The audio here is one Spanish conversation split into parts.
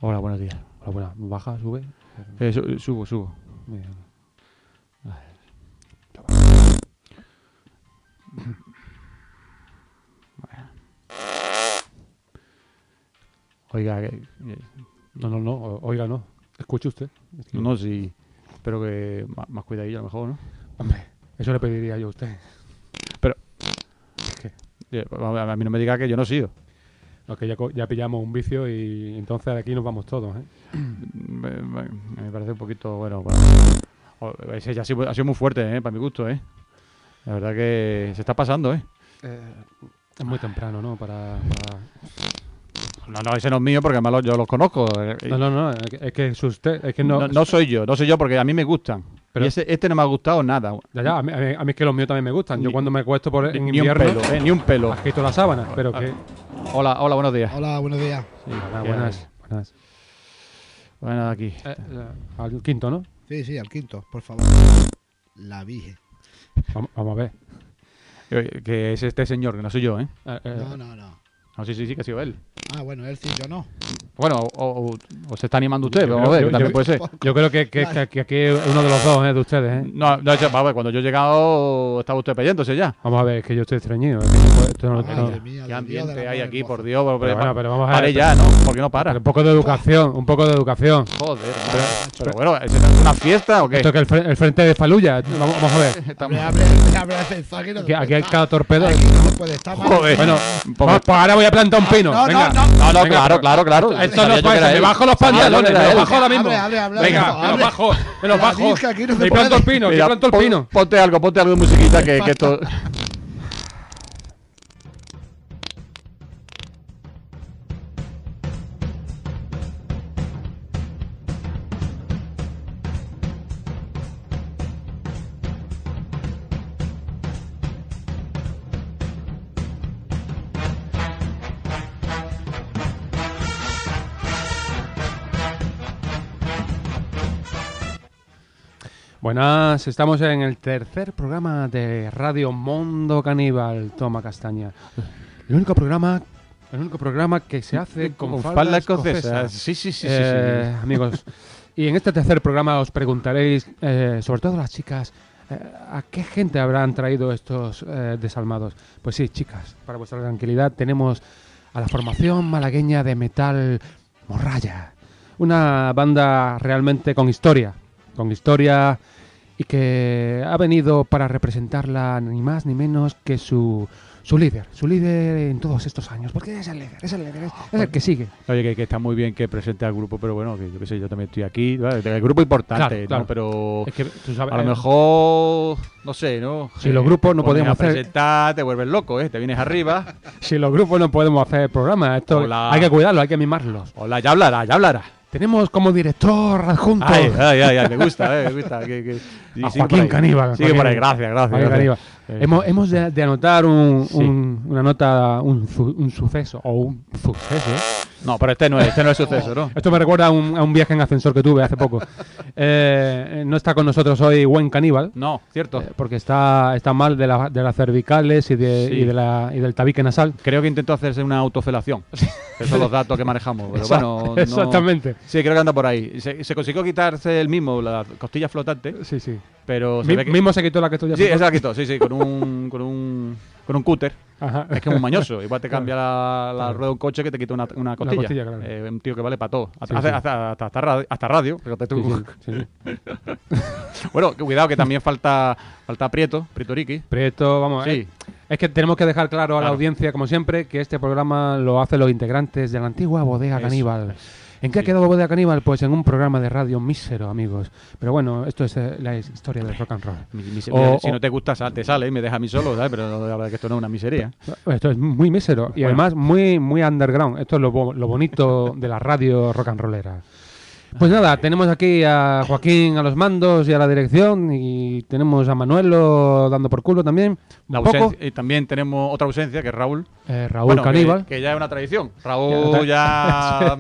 Hola, buenos días. Hola, buena. ¿Baja, sube? Subo. Bien. Oiga, No. Oiga, no. Escuche usted. Es que- no, sí. Espero que más cuidadillo a lo mejor, ¿no? Hombre, eso le pediría yo a usted. Pero ¿Qué? a mí no me diga que yo no he sido. No, que ya pillamos un vicio y entonces de aquí nos vamos todos, ¿eh? Me parece un poquito, bueno. Ese ya ha sido muy fuerte, para mi gusto, ¿eh? La verdad que se está pasando, ¿eh? Es muy temprano, ¿no? Para... No, ese no es mío porque además yo los conozco. No, es que es usted, es que no... No soy yo porque a mí me gustan. Pero- Y este no me ha gustado nada. Ya, a mí es que los míos también me gustan. Yo Ni- cuando me acuesto en Ni un invierno, pelo, ni un pelo. agito la sábana, pero que... Hola, buenos días. Hola, buenos días. Sí, Buenas. Bueno, aquí. Al quinto, ¿no? Sí, al quinto, por favor. La Virgen. Vamos a ver. Que es este señor, que no soy yo, ¿eh? No. No, sí, que ha sido él. Ah, bueno, él sí, yo no. Bueno, o se está animando usted, Yo vamos a ver, creo- que también yo- puede ser. Yo creo que aquí es uno de los dos, de ustedes, ¿eh? No, vamos a ver, cuando yo he llegado estaba usted peleándose ya. Vamos a ver, es que yo estoy estreñido. Es que no puedo- esto no- Madre no- mía, Qué del Dios ambiente del hay amor aquí, hermoso. por Dios. Pero bueno, pero vamos a Pare ver. ya, ¿no? ¿Por qué no para? Un poco de educación, un poco de educación. Joder, pero bueno, ¿es una fiesta o qué? Esto que el frente de Faluya. Vamos a ver. Abre el ascensor, aquí no se Aquí puede hay estar. cada torpedo. Aquí no se puede estar. madre Joder. mía. Bueno, Porque- pues ahora voy a plantar un pino. No, Venga. No, Venga, claro. Esto no Sabía es yo que era para eso. Me él. bajo los Sabía yo que pantalones. era Me los él. bajo ahora mismo. Hable, Venga, hable. me los bajo. Me los La bajo. disca aquí no se Y planto el puede. pino. Mira, Aquí planto el pino. Ponte algo de musiquita que esto... Buenas, estamos en el tercer programa de Radio Mundo Caníbal. Toma castaña. El único programa que se hace con falda escocesa. Sí. Amigos, y en este tercer programa os preguntaréis, sobre todo las chicas, ¿a qué gente habrán traído estos desalmados? Pues sí, chicas, para vuestra tranquilidad tenemos a la formación malagueña de metal Morralla, una banda realmente con historia y que ha venido para representarla ni más ni menos que su líder en todos estos años, porque es el líder, es el que sigue. Oye, que está muy bien que presente al grupo, pero bueno, que yo qué sé, yo también estoy aquí. ¿Vale? El grupo importante, Claro. ¿no? Pero Es que tú sabes, a lo mejor, no sé, ¿no? Si los grupos no te pones podemos a hacer- presentar, te vuelves loco, ¿eh? Te vienes arriba. si los grupos no podemos hacer programas, esto Hola. hay que cuidarlo, hay que mimarlos. Hola, ya hablará. Tenemos como director adjunto Ay, me gusta, me gusta. Y a sigue por Joaquín ahí. Caníbal. Sigue por ahí, Joaquín gracias. Caníbal. Hemos de anotar Sí. una nota, un suceso o un suceso. No, pero este no es suceso, ¿no? Esto me recuerda a un viaje en ascensor que tuve hace poco. No está con nosotros hoy Buen Caníbal. No, cierto. Porque está mal de las cervicales y Sí. del tabique nasal. Creo que intentó hacerse una autofelación. Esos son los datos que manejamos. Pero bueno, no- Exactamente. Sí, creo que anda por ahí. Se consiguió quitarse el mismo, la costilla flotante, Sí. pero se ve que... Mismo se quitó la que estoy Sí, esa la quitó, sí, con un cúter. Ajá. Es que es muy mañoso. Igual te cambia la Claro. rueda de un coche que te quita una costilla. costilla, claro. Un tío que vale para todo. Sí, Hace- sí. hasta radio. Fíjate tú. Sí. Bueno, cuidado que también falta Prieto Ricky. Prieto, vamos. Sí. Es que tenemos que dejar claro a la Claro. audiencia, como siempre, que este programa lo hacen los integrantes de la antigua Bodega Eso, Caníbal. ¿En qué ha Sí. quedado Bodega Caníbal? Pues en un programa de radio mísero, amigos. Pero bueno, esto es la historia del rock and roll. Si no te gusta, te sale y me deja a mí solo, ¿sabes? Pero la verdad es que esto no es una miseria. Esto es muy mísero y Bueno. además muy underground. Esto es lo bonito de la radio rock and rollera. Pues nada, tenemos aquí a Joaquín a los mandos y a la dirección y tenemos a Manuelo dando por culo también. La Un poco. ausencia- y también tenemos otra ausencia, que es Raúl. Raúl Bueno, Caníbal. que ya es una tradición. Raúl ya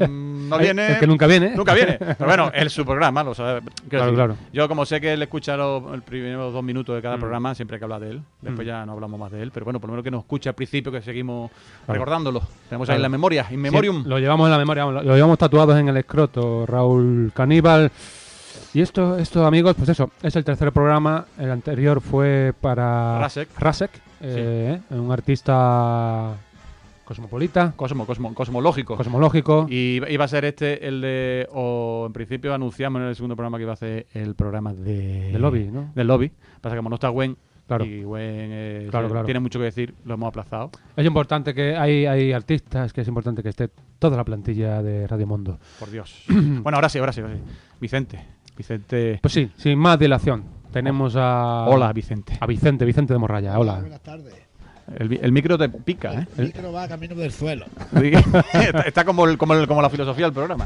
no viene. El que nunca viene. Nunca viene. Pero bueno, es su programa, lo sabe. Quiero Claro, decir, claro. Yo, como sé que él escucha los primeros 2 minutos de cada programa, siempre hay que hablar de él. Después ya no hablamos más de él. Pero bueno, por lo menos que nos escuche al principio, que seguimos recordándolo. Tenemos ahí Claro. la memoria, in memoriam. Sí, lo llevamos en la memoria, vamos, lo llevamos tatuados en el escroto, Raúl Caníbal. Y esto, amigos, pues eso, es el tercer programa. El anterior fue para Rasek. Un artista cosmopolita, cosmológico. Y iba a ser el de. O en principio anunciamos en el segundo programa que iba a hacer el programa de lobby, ¿no? del lobby. Pasa que como no está Gwen. Claro. Y Gwen Claro. tiene mucho que decir, lo hemos aplazado. Es importante que hay artistas, que es importante que esté toda la plantilla de Radio Mundo. Por Dios. Bueno, ahora sí. Vicente. Pues sí, sin más dilación. Tenemos a... Hola, Vicente. A Vicente de Morralla. Hola. Buenas tardes. El micro te pica, ¿eh? El micro va camino del suelo. Sí. Está como la filosofía del programa.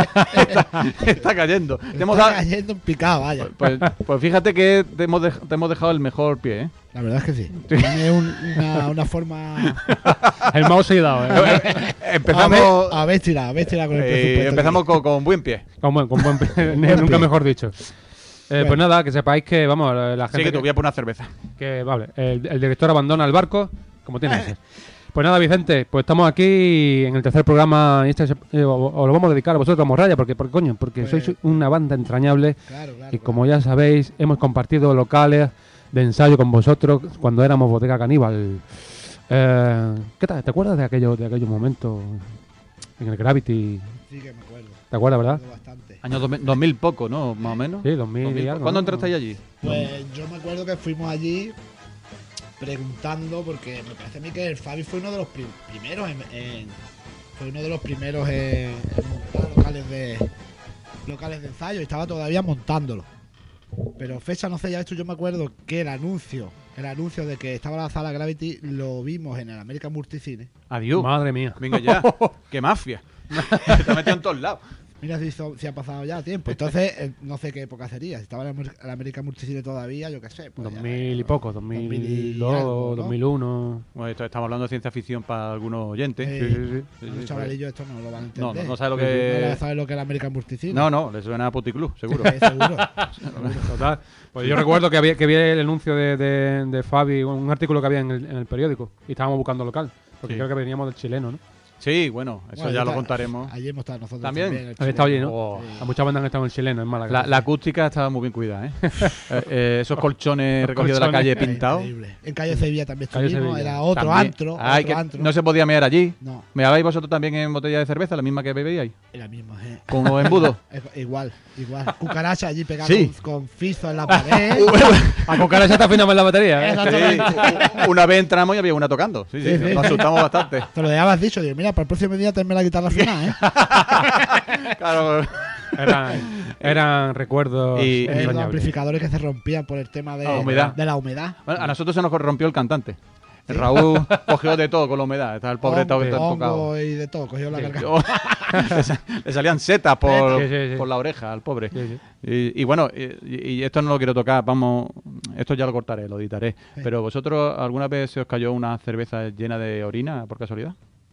Está cayendo. Está cayendo en picado, vaya. Pues fíjate que te hemos dejado el mejor pie, ¿eh? La verdad es que sí. Tiene una forma... El mouse ayudado, ¿eh? Empezamos... A ver, tira con el presupuesto. Empezamos con buen pie. Con buen nunca mejor dicho. Pues nada, que sepáis que, vamos, la gente... Sí, que te voy a poner una cerveza. Que, vale, el director abandona el barco, como tiene que ser. Pues nada, Vicente, pues estamos aquí en el tercer programa y os lo vamos a dedicar a vosotros, a Morralla, porque Pues, sois una banda entrañable. Claro. Y como ya sabéis, hemos compartido locales de ensayo con vosotros cuando éramos Bodega Caníbal. ¿Qué tal? ¿Te acuerdas de aquellos momentos en el Gravity? Sí que me acuerdo. ¿Te acuerdas, verdad? Bastante. Año 2000 poco, ¿no? Más o menos. Sí, 2000 y algo, ¿Cuándo ¿no? entraste allí? Pues yo me acuerdo que fuimos allí preguntando, porque me parece a mí que el Fabi fue uno de los primeros fue uno de los primeros en montar locales de ensayo y estaba todavía montándolo. Pero fecha no sé ya esto, yo me acuerdo que el anuncio de que estaba la sala Gravity lo vimos en el American Multicine. Adiós. Madre mía. Venga ya. ¡Qué mafia! Te ha metido en todos lados. Mira si ha pasado ya tiempo. Entonces, no sé qué época sería. Si estaba en el American Multicine todavía, yo qué sé. Pues 2000 y poco, 2000 y 2002, algo, ¿no? 2001. Bueno, estamos hablando de ciencia ficción para algunos oyentes. Los chavales esto no lo van a entender. No sabe lo No que... sabe lo que es el American Multicine. No, le suena a Puticlub, seguro. Sí, seguro. Total. Pues yo recuerdo que había el anuncio de Fabi, un artículo que había en el periódico, y estábamos buscando local, porque Sí. creo que veníamos del chileno, ¿no? Sí, bueno, eso Bueno, ya lo contaremos. Allí hemos estado nosotros ¿También? también. el Había estado allí, ¿no? Oh. A muchas bandas han estado en el chileno, en Málaga. La acústica estaba muy bien cuidada, ¿eh? Esos colchones recogidos de la calle pintados. Increíble. En calle Sevilla también Calle estuvimos. Sevilla. Era otro También. antro. Ay, otro que antro. no se podía mear allí. No, ¿Meabais vosotros también en botella de cerveza, la misma que bebíais? era mismo. Con los embudos. Igual. Cucaracha allí pegada Sí. con fizo en la pared. A cucaracha está afinando la batería, ¿eh? Exactamente. Una vez entramos y había una tocando. Sí, Sí, sí. nos asustamos bastante. Te lo dejabas dicho. Digo, mira, para el próximo día tenme la guitarra afinada, ¿eh? Claro. Eran recuerdos Y- Los entrañables. amplificadores que se rompían por el tema de La humedad. De la humedad. Bueno, a nosotros se nos rompió el cantante. El Raúl cogió de todo con la humedad. Estaba el pobre estaba Hongo tocado. y de todo. Cogió la garganta. Le salían setas por, Sí. por la oreja al pobre. Sí, sí. Y bueno, y esto no lo quiero tocar, vamos, esto ya lo cortaré, lo editaré. Sí. Pero vosotros, ¿alguna vez se os cayó una cerveza llena de orina por casualidad?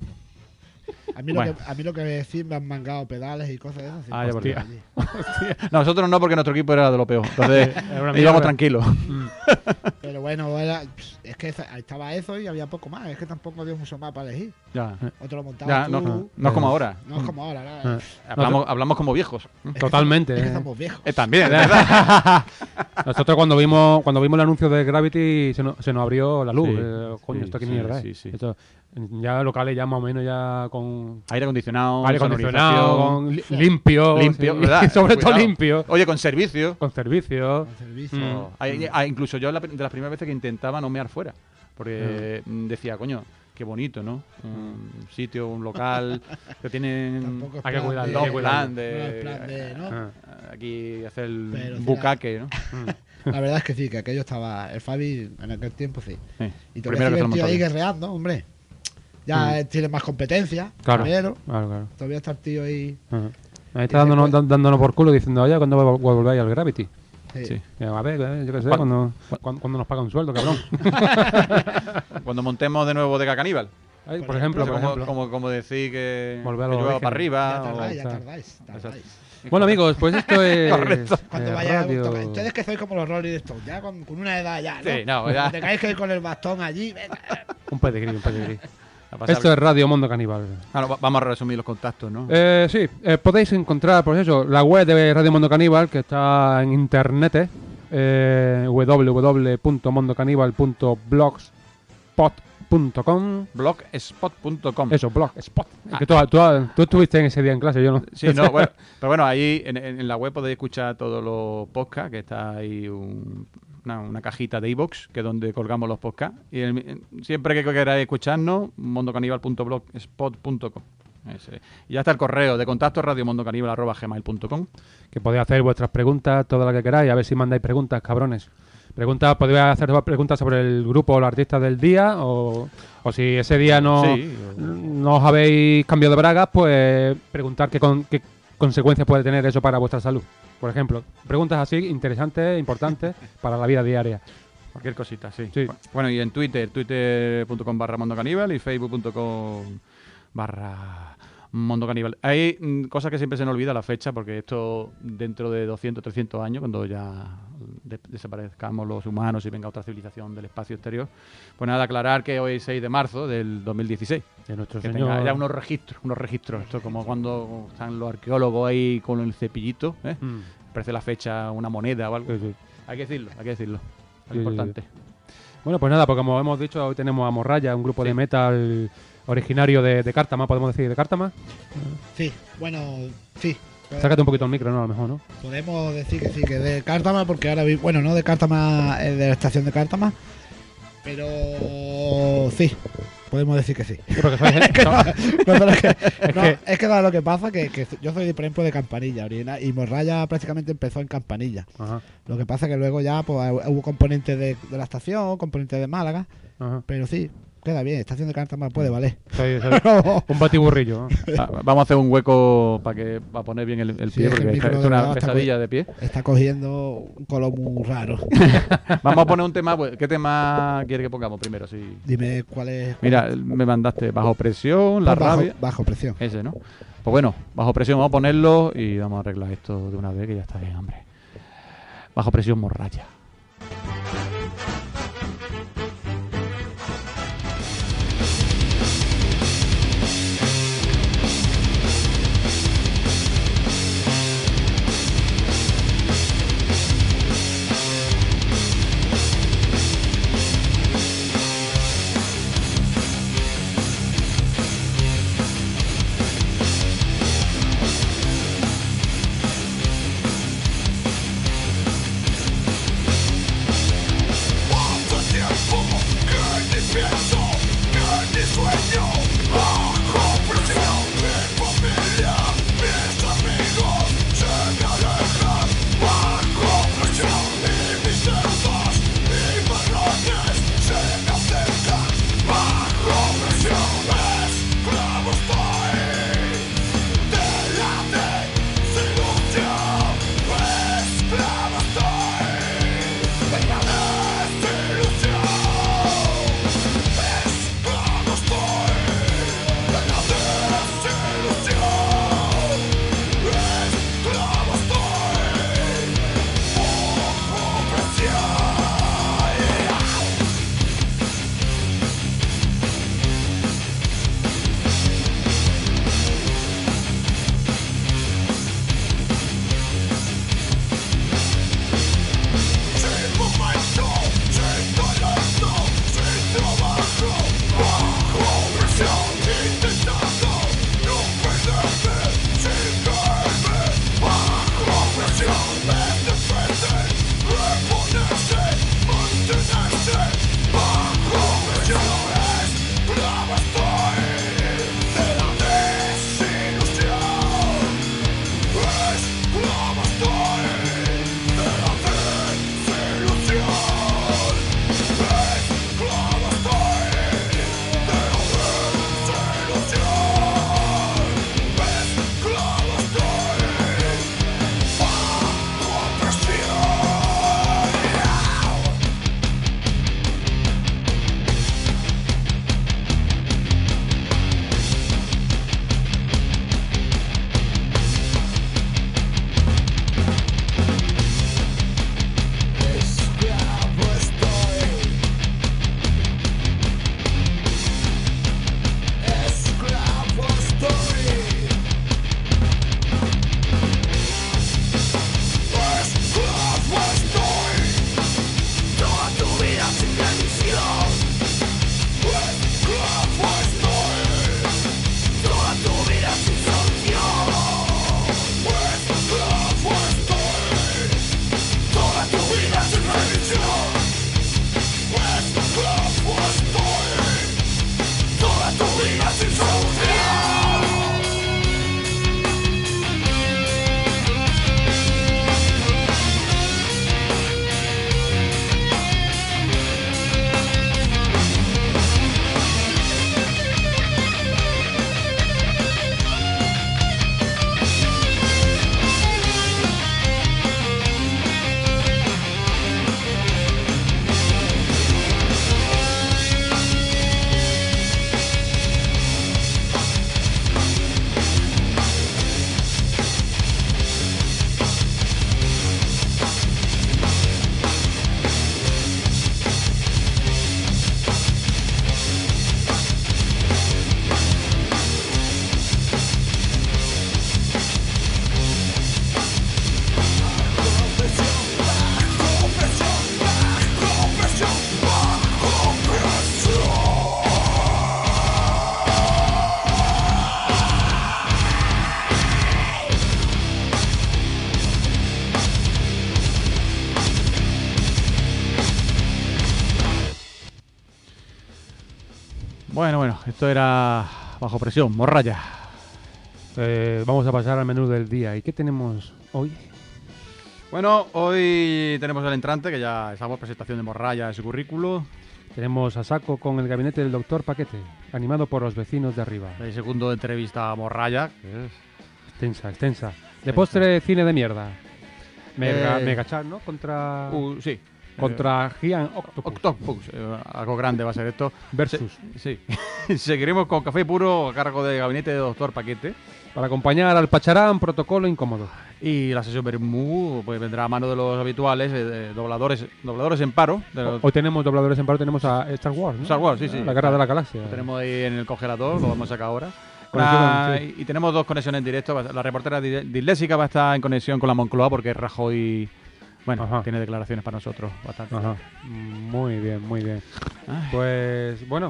A mí, Bueno. a mí lo que me decían me han mangado pedales y cosas de esas. sí. Ah, ya, por Hostia, Dios. allí. Nosotros no, porque nuestro equipo era de lo peor. Entonces Era una mierda. íbamos tranquilos. Pero bueno, es que ahí estaba eso y había poco más. Es que tampoco había mucho más para elegir. Ya, Otro lo montaba ya tú. no es como ahora. No es como ahora. ¿no? Hablamos como viejos. Totalmente. Es que ¿eh? somos viejos. También, es verdad. Nosotros cuando vimos el anuncio de Gravity se nos abrió la luz. Sí. Coño, Sí, esto qué sí, mierda sí, es. sí. Esto, ya locales ya más o menos ya con Aire acondicionado, aire acondicionado, sonorización. con limpio. Limpio, sí. ¿verdad? Sobre todo Cuidado. limpio. Oye, con servicio. Con servicio. Con servicio. Incluso yo de las primeras veces que intentaba no mear fuera. Porque decía, coño, qué bonito, ¿no? Un sitio, un local que tienen Tampoco es hay que plan cuidarlo, de- hay que cuidarlo. plan no es de, plan de, ¿no? Ah. aquí hacer el Pero sí bucaque, ¿no? La verdad es que sí, que aquello estaba. El Fabi en aquel tiempo sí. Y te Primero que se lo el tío montó ahí bien. guerreando, hombre. Ya tiene más competencia. Claro. Pero Claro. todavía está el tío ahí. Ajá. Ahí está dándonos por culo diciendo, oye, ¿cuándo volváis al Gravity? Sí. Sí. Y, a ver, yo qué sé, ¿Cuándo? cuando nos paga un sueldo, cabrón. Cuando montemos de nuevo Bodega Caníbal. Ay, Por por ejemplo, Pero por ejemplo. como decir que Volver a que los llueva orígenes. para arriba. Ya o- tardáis. Exacto. Bueno, amigos, pues esto es Cuando vayáis a radio. ustedes que sois como los Rolling Stones, ya con una edad ya, ¿no? Sí, no, ya. Que tengáis que ir con el bastón allí, venga. Un pedigrí, un pedigrí. A pasar- Esto es Radio Mundo Caníbal. Vamos a resumir los contactos, ¿no? Sí, podéis encontrar, pues eso, la web de Radio Mundo Caníbal, que está en internet, www.mondocaníbal.blogspot.com. Blogspot.com. Eso, blogspot. Es que tú estuviste en ese día en clase, yo no. Sí, no, bueno, pero bueno, ahí en la web podéis escuchar todos los podcasts, que está ahí una cajita de iVoox, que es donde colgamos los podcasts. Y siempre que queráis escucharnos, mondocaníbal.blogspot.com. Y ya está el correo de contacto radiomondocaníbal@gmail.com. Que podéis hacer vuestras preguntas, todas las que queráis, a ver si mandáis preguntas, cabrones. Podéis hacer preguntas sobre el grupo o los artistas del día, o si ese día no os habéis cambiado de bragas, pues preguntar qué consecuencias puede tener eso para vuestra salud. Por ejemplo, preguntas así interesantes, importantes para la vida diaria. Cualquier cosita, sí. Sí. Bueno, y en Twitter, twitter.com/mondocaníbal y facebook.com/mondocaníbal. Hay cosas que siempre se nos olvida la fecha, porque esto dentro de 200, 300 años, cuando ya desaparezcamos los humanos y venga otra civilización del espacio exterior, pues nada, aclarar que hoy es 6 de marzo del 2016. De nuestro Que señor. tenga ya unos registros. Esto es como cuando están los arqueólogos ahí con el cepillito, ¿eh? Aparece la fecha, una moneda o algo. Sí, sí. Hay que decirlo. Es Sí, importante. Bueno, pues nada, pues como hemos dicho, hoy tenemos a Morralla, un grupo de metal originario de Cártama, podemos decir, de Cártama. Sí, bueno, sí. Sácate un poquito el micro, ¿no? A lo mejor, ¿no? Podemos decir que sí, que de Cártama, porque ahora bueno, no de Cártama, de la estación de Cártama, pero sí, podemos decir que sí. Sí, porque sois No, pero es que que- lo que pasa que yo soy, por ejemplo, de Campanilla original, y Morralla prácticamente empezó en Campanilla. Ajá, Lo que pasa que luego ya pues, hubo componentes de la estación, componentes de Málaga, ajá. pero sí, queda bien, estación de Cártama puede valer. Sois un batiburrillo, ¿no? Vamos a hacer un hueco para poner bien el Sí, pie, es que porque el micro es de una verdad está pesadilla de pie. Está cogiendo un color muy raro. Vamos a poner un tema. Pues, ¿qué tema quiere que pongamos primero? Sí. Dime cuál es. Mira, me mandaste Bajo Presión, La Rabia. Bajo presión. Ese, ¿no? Pues bueno, Bajo Presión, vamos a ponerlo y vamos a arreglar esto de una vez, que ya está bien, hombre. Bajo Presión, Morralla. Bueno, esto era bajo presión, morralla. Vamos a pasar al menú del día. ¿Y qué tenemos hoy? Bueno, hoy tenemos el entrante, que ya estamos presentación de morralla de su currículo. Tenemos a saco con el gabinete del doctor Paquete, animado por los vecinos de arriba. El segundo entrevista a morralla, que es... Extensa. De postre, cine de mierda. Eh, Megachat, ¿no? Contra sí. Gian Octopus. Octopus. Algo grande va a ser esto. Versus. Sí. Seguiremos con café puro a cargo del gabinete de doctor Paquete. Para acompañar al Pacharán, protocolo incómodo. Y la sesión Bermú pues vendrá a mano de los habituales dobladores en paro. Hoy tenemos dobladores en paro, tenemos a Star Wars, ¿no? Star Wars, sí. La Guerra de la Galaxia. Lo tenemos ahí en el congelador, lo vamos a sacar ahora. Sí. Y tenemos 2 conexiones en directo. La reportera disléxica va a estar en conexión con la Moncloa porque Rajoy, bueno, tiene declaraciones para nosotros bastante. Ajá. Muy bien. Ay. Pues, bueno,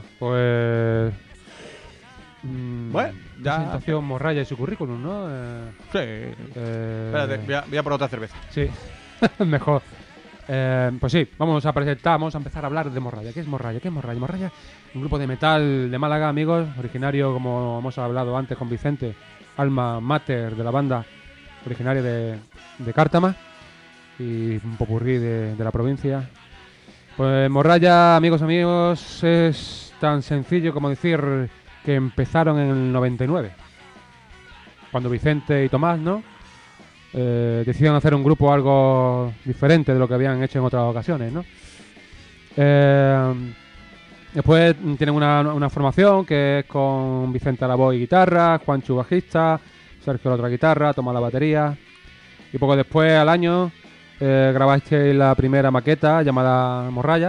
Bueno, ya. presentación morralla y su currículum, ¿no? Sí. Espérate, voy a por otra cerveza. Sí, mejor. Pues sí, vamos a empezar a hablar de Morralla. ¿Qué es Morralla? Morralla, un grupo de metal de Málaga, amigos, originario, como hemos hablado antes con Vicente, alma mater de la banda, originaria de Cártama y un popurrí de la provincia. Pues Morralla, amigos, es tan sencillo como decir que empezaron en el 99, cuando Vicente y Tomás, ¿no? Decidieron hacer un grupo algo diferente de lo que habían hecho en otras ocasiones, ¿no? Después tienen una formación que es con Vicente a la voz y guitarra, Juanchu bajista, Sergio la otra guitarra, Tomás la batería. Y poco después, al año, grabasteis la primera maqueta llamada Morralla.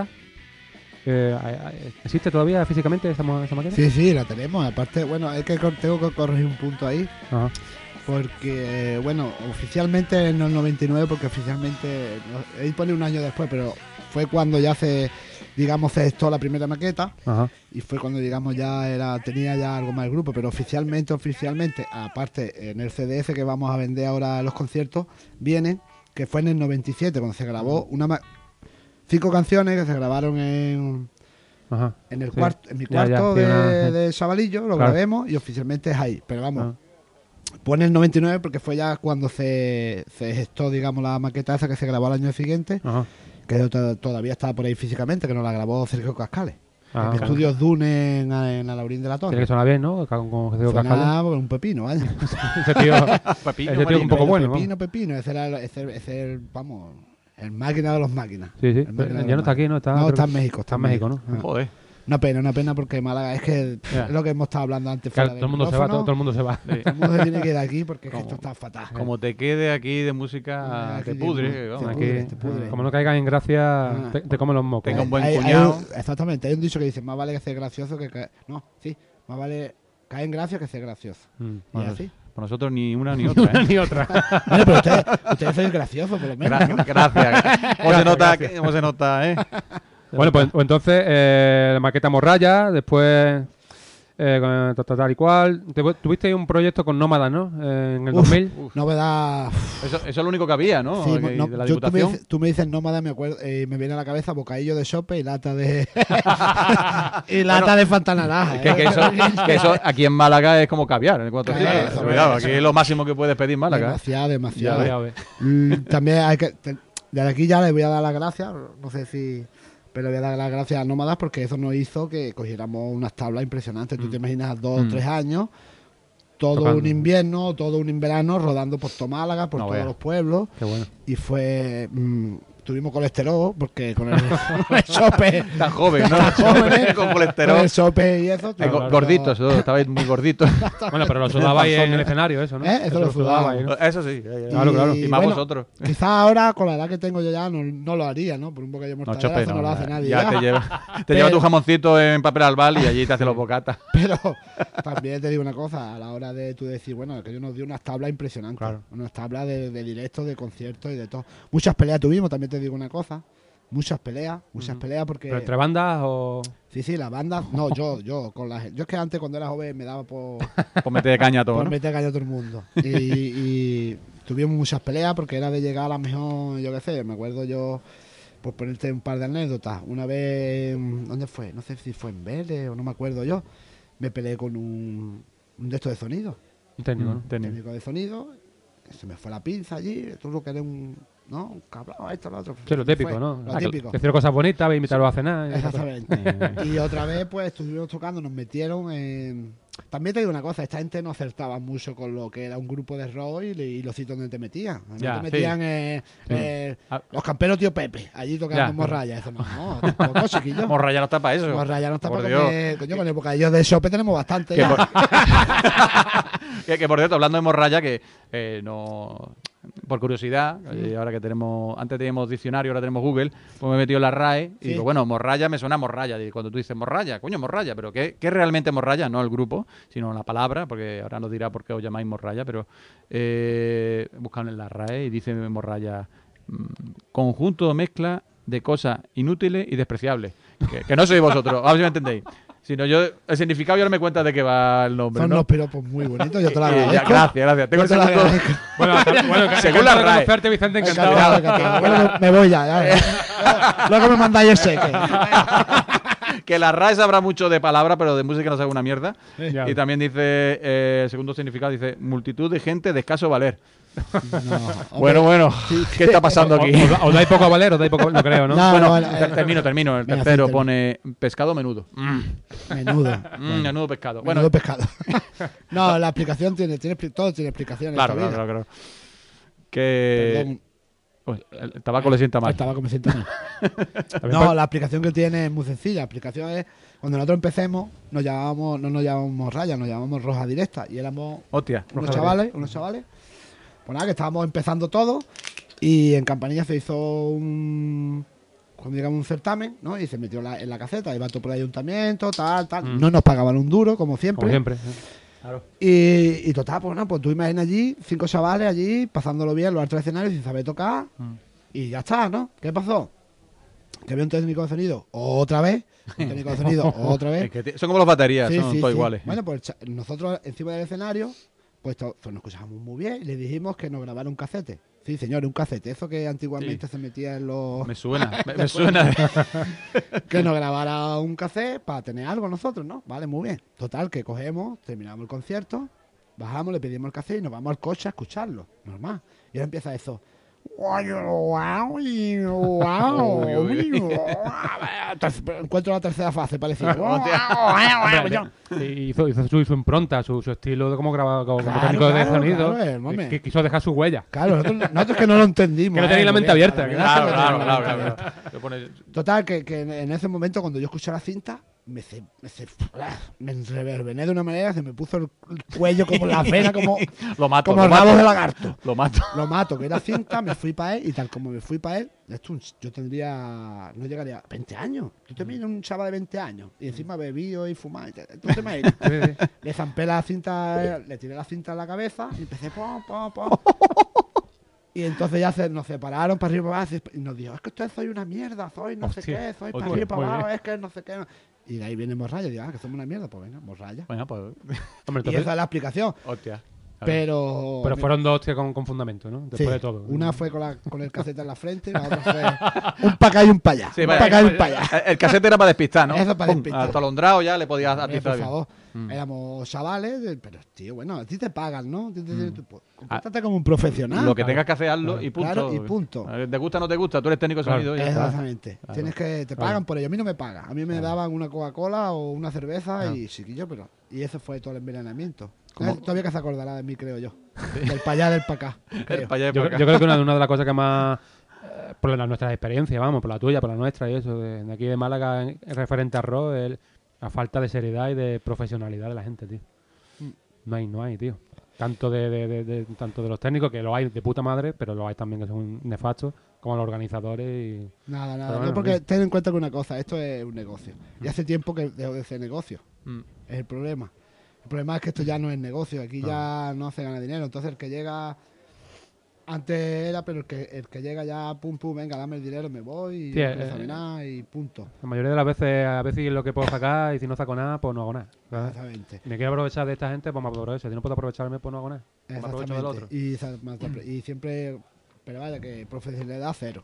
¿Existe todavía físicamente esa maqueta? Sí, la tenemos. Aparte, bueno, tengo que corregir un punto ahí. Ajá. Porque, bueno, oficialmente en el 99, porque oficialmente, ahí pone un año después, pero fue cuando ya se gestó la primera maqueta. Ajá. Y fue cuando, digamos, tenía ya algo más el grupo, pero oficialmente, aparte en el CDF que vamos a vender ahora los conciertos, viene, que fue en el 97, cuando se grabó 5 canciones que se grabaron en mi cuarto de Sabalillo, lo grabemos y oficialmente es ahí, pero vamos. Pone el 99 porque fue ya cuando se gestó, digamos, la maqueta esa que se grabó al año siguiente, que todavía estaba por ahí físicamente, que nos la grabó Sergio Cascales. En Estudios Dune en Alaurín de la Torre. Tiene que sonar bien, ¿no? Con Sergio Cascales. Un pepino, vaya. Ese tío un poco bueno. Pepino. Ese era vamos, el máquina de los máquinas. Sí. Ya no está aquí, ¿no? No, está en México. Está en México, ¿no? Joder. Una pena porque Málaga es que es lo que hemos estado hablando antes. Claro, todo el mundo se va. Todo el mundo se va. Todo el mundo se tiene que ir de aquí porque es que esto está fatal. Como te quede aquí de música, te pudre. Te pudre. Como no caigan en gracia, te comen los mocos. Tenga un buen cuñado. Exactamente, hay un dicho que dice, más vale que sea gracioso que más vale caer en gracia que ser gracioso. Y así. Por nosotros ni una ni otra. Ni otra. Bueno, pero ustedes son graciosos, por lo menos. Gracias. ¿Cómo se nota, Bueno, pues entonces, maqueta Morralla, después tal y cual. Tuviste un proyecto con Nómada, ¿no? En el 2000. Novedad. Eso es lo único que había, ¿no? Sí, de la Diputación. tú me dices Nómada, me acuerdo, me viene a la cabeza bocadillo de sope y lata de y lata de Fanta naranja. Que eso aquí en Málaga es como caviar. En cuanto Claro, cuidado, aquí es lo máximo que puedes pedir en Málaga. Demasiado. Ya ves. También hay que... Desde aquí ya le voy a dar las gracias, no sé si... Pero le voy a dar las gracias a Nómadas porque eso nos hizo que cogiéramos unas tablas impresionantes. Tú te imaginas 2 o 3 años, todo un invierno, todo un verano, rodando por todo Málaga, por todos los pueblos. Qué bueno. Y fue... tuvimos colesterol porque con el sope... Tan joven, ¿no? Con colesterol. Con el sope y eso. Gorditos, estabais muy gorditos. Bueno, pero lo sudabais en el escenario, eso, ¿no? Eso lo sudabais, ¿no? Eso sí. Claro. Y más vosotros. Quizás ahora, con la edad que tengo yo ya, no lo haría, ¿no? Por un bocadillo de mortadela, eso no lo hace nadie. Ya te lleva tu jamoncito en papel albal y allí te hace los bocatas. Pero también te digo una cosa, a la hora de tú decir, bueno, que yo nos dio unas tablas impresionantes. Claro. Unas tablas de directos, de conciertos y de todo. Muchas peleas tuvimos, también te digo una cosa. Muchas peleas porque... ¿Pero entre bandas o...? Sí, la banda... No, yo con la gente. Yo es que antes cuando era joven me daba por meter caña a todo, por meter caña a todo el mundo. Y tuvimos muchas peleas porque era de llegar a la mejor, yo qué sé, me acuerdo yo por ponerte un par de anécdotas. Una vez, ¿dónde fue? No sé si fue en Vélez o no me acuerdo yo. Me peleé con un de estos de sonido. Un técnico, ¿no? Técnico de sonido. Se me fue la pinza allí. Tú lo que eres ¿no? Un cabrón, esto, lo otro. Sí, lo típico, ¿no? Lo típico. Decir cosas bonitas, voy a invitarlo a cenar. Exactamente. Y otra vez, pues, estuvimos tocando, nos metieron en... También te digo una cosa, esta gente no acertaba mucho con lo que era un grupo de rock y los sitios donde te metían. A mí Ya, te metían los camperos tío Pepe, allí tocando Ya. en Morralla. Eso no, tampoco, chiquillo. Morralla no está para eso. Morralla no está Por para Dios. comer. Coño, con el bocadillo de sope tenemos bastante. Que ya. por, que por cierto, hablando de morralla, que no... Por curiosidad, ahora que antes teníamos diccionario, ahora tenemos Google, pues me he metido en la RAE y Sí. digo, bueno, morralla me suena a morralla. Y cuando tú dices morralla, coño, morralla, pero ¿qué es realmente morralla? No el grupo, sino la palabra, porque ahora nos dirá por qué os llamáis morralla, pero buscan en la RAE y dice morralla, conjunto o mezcla de cosas inútiles y despreciables. Que no sois vosotros, a ver si me entendéis. Sino yo, el significado ya no me cuenta de qué va el nombre, Son ¿no? unos piropos muy bonitos, yo te lo Ya, agradezco. gracias. Tengo el Yo te lo segundo... agradezco. Bueno, Según la RAE. conocerte, Vicente, encantado. Encantado. Bueno, me voy ya. Luego me mandáis el seque. Que la RAE sabrá mucho de palabras, pero de música no sabe una mierda. Ya. Y también dice, el segundo significado dice, multitud de gente de escaso valer. No, Bueno, ¿qué está pasando aquí? ¿Os dais poco a valer? ¿Os dais poco? No creo, ¿no? No, Bueno, bueno, termino. El venga, tercero sí, pone pescado menudo. Menudo. Menudo pescado. Bueno, Menudo pescado. No, la explicación todo tiene explicación en claro, esta vida. claro. Que Perdón, Uy, el tabaco le sienta mal. el tabaco me sienta mal. No, la explicación que tiene es muy sencilla. La explicación es, cuando nosotros empecemos, no nos llamábamos Raya, nos llamábamos Roja Directa. Y éramos Hostia. unos chavales. Pues nada, que estábamos empezando todo. Y en Campanilla se hizo cuando llegamos un certamen, ¿no? Y se metió en la caseta, iba todo por el ayuntamiento, tal. No nos pagaban un duro, como siempre. Como siempre. Claro. Y total, pues bueno, pues tú imaginas allí, 5 chavales allí, pasándolo bien, los altos escenarios, sin saber tocar. Y ya está, ¿no? ¿Qué pasó? Que había un técnico de sonido otra vez. Un técnico de sonido otra vez. Es que son como las baterías, Sí, son sí, todos sí. iguales. Bueno, pues nosotros encima del escenario, pues nos escuchábamos muy bien y le dijimos que nos grabara un casete. Sí, señor, un casete. Eso que antiguamente se metía en los... Me suena, me suena. Que nos grabara un cassette para tener algo nosotros, ¿no? Vale, muy bien. Total, que cogemos, terminamos el concierto, bajamos, le pedimos el cassette y nos vamos al coche a escucharlo. Normal. Y ahora empieza eso. Encuentro la tercera fase, parecía. Hizo su impronta, su estilo de cómo grababa como Claro, técnico de claro, sonido. claro, hermano. Que quiso dejar su huella. Claro, nosotros que no lo entendimos. Que no tenéis la mente porque abierta, la que verdad es que Claro, no teníamos la mente claro. abierta. Lo pone- Total, que en ese momento, cuando yo escuché la cinta, me reverbené de una manera, se me puso el cuello como la vena, como Lo mato, el lo rabo mato. de lagarto. Lo mato. Lo mato, que la cinta, me fui para él, y tal como me fui para él, yo tendría, no llegaría a 20 años. Tú te miras un chaval de 20 años, y encima bebío y fumado. Tú te imaginas. Le zampé la cinta, le tiré la cinta en la cabeza, y empecé, pom. Y entonces ya nos separaron para arriba y para abajo y nos dijo, es que ustedes sois una mierda, sois no sé Hostia, qué, sois hostia, para arriba y para muy abajo, bien. es que no sé qué. Y de ahí viene Morralla, y digo, que somos una mierda, pues venga, Morralla. Bueno, pues. Hombre, Y entonces, esa es la explicación. Hostia. Pero fueron dos hostias con fundamento, ¿no? Después sí, de todo. una fue con el casete en la frente y la otra fue un para acá y un para allá. Sí, un vaya, para acá y un para allá. El casete era para despistar, ¿no? Eso para Pum, despistar. atolondrado ya le podías Hombre, atizar por bien. favor, éramos chavales, pero tío, bueno, a ti te pagan, ¿no? Compórtate como un profesional. Lo que tengas que hacer, hazlo y punto. Claro, y punto. ¿Te gusta o no te gusta? Tú eres técnico de Claro. sonido y ya está. Exactamente. Claro. Te pagan por ello. A mí no me pagan. A mí me daban una Coca-Cola o una cerveza y chiquillo, pero. Y ese fue todo el envenenamiento. Todavía que se acordará de mí, creo yo. Del para allá, del para acá. El creo. pa' allá y Yo pa' acá. creo que una de las cosas que más, por nuestra experiencia, vamos, por la tuya, por la nuestra y eso, de aquí de Málaga, referente a rock, es la falta de seriedad y de profesionalidad de la gente, tío. No hay, tío. Tanto tanto de los técnicos, que lo hay de puta madre, pero lo hay también que son nefastos, como los organizadores y... Nada. Pero bueno, No, porque sí. ten en cuenta que una cosa, esto es un negocio. Y hace tiempo que dejó de ser negocio. Mm. Es el problema. El problema es que esto ya no es negocio. Aquí ya no se gana dinero. Entonces el que llega. Antes era, pero el que llega ya, pum, venga, dame el dinero, me voy y Sí, no quiero saber nada y punto. La mayoría de las veces, a veces es lo que puedo sacar y si no saco nada, pues no hago nada. ¿sabes? Exactamente. Si me quiero aprovechar de esta gente, pues me aprovecho. Si no puedo aprovecharme, pues no hago nada. Pues me aprovecho del otro. Y siempre, pero vaya, que profesionalidad cero.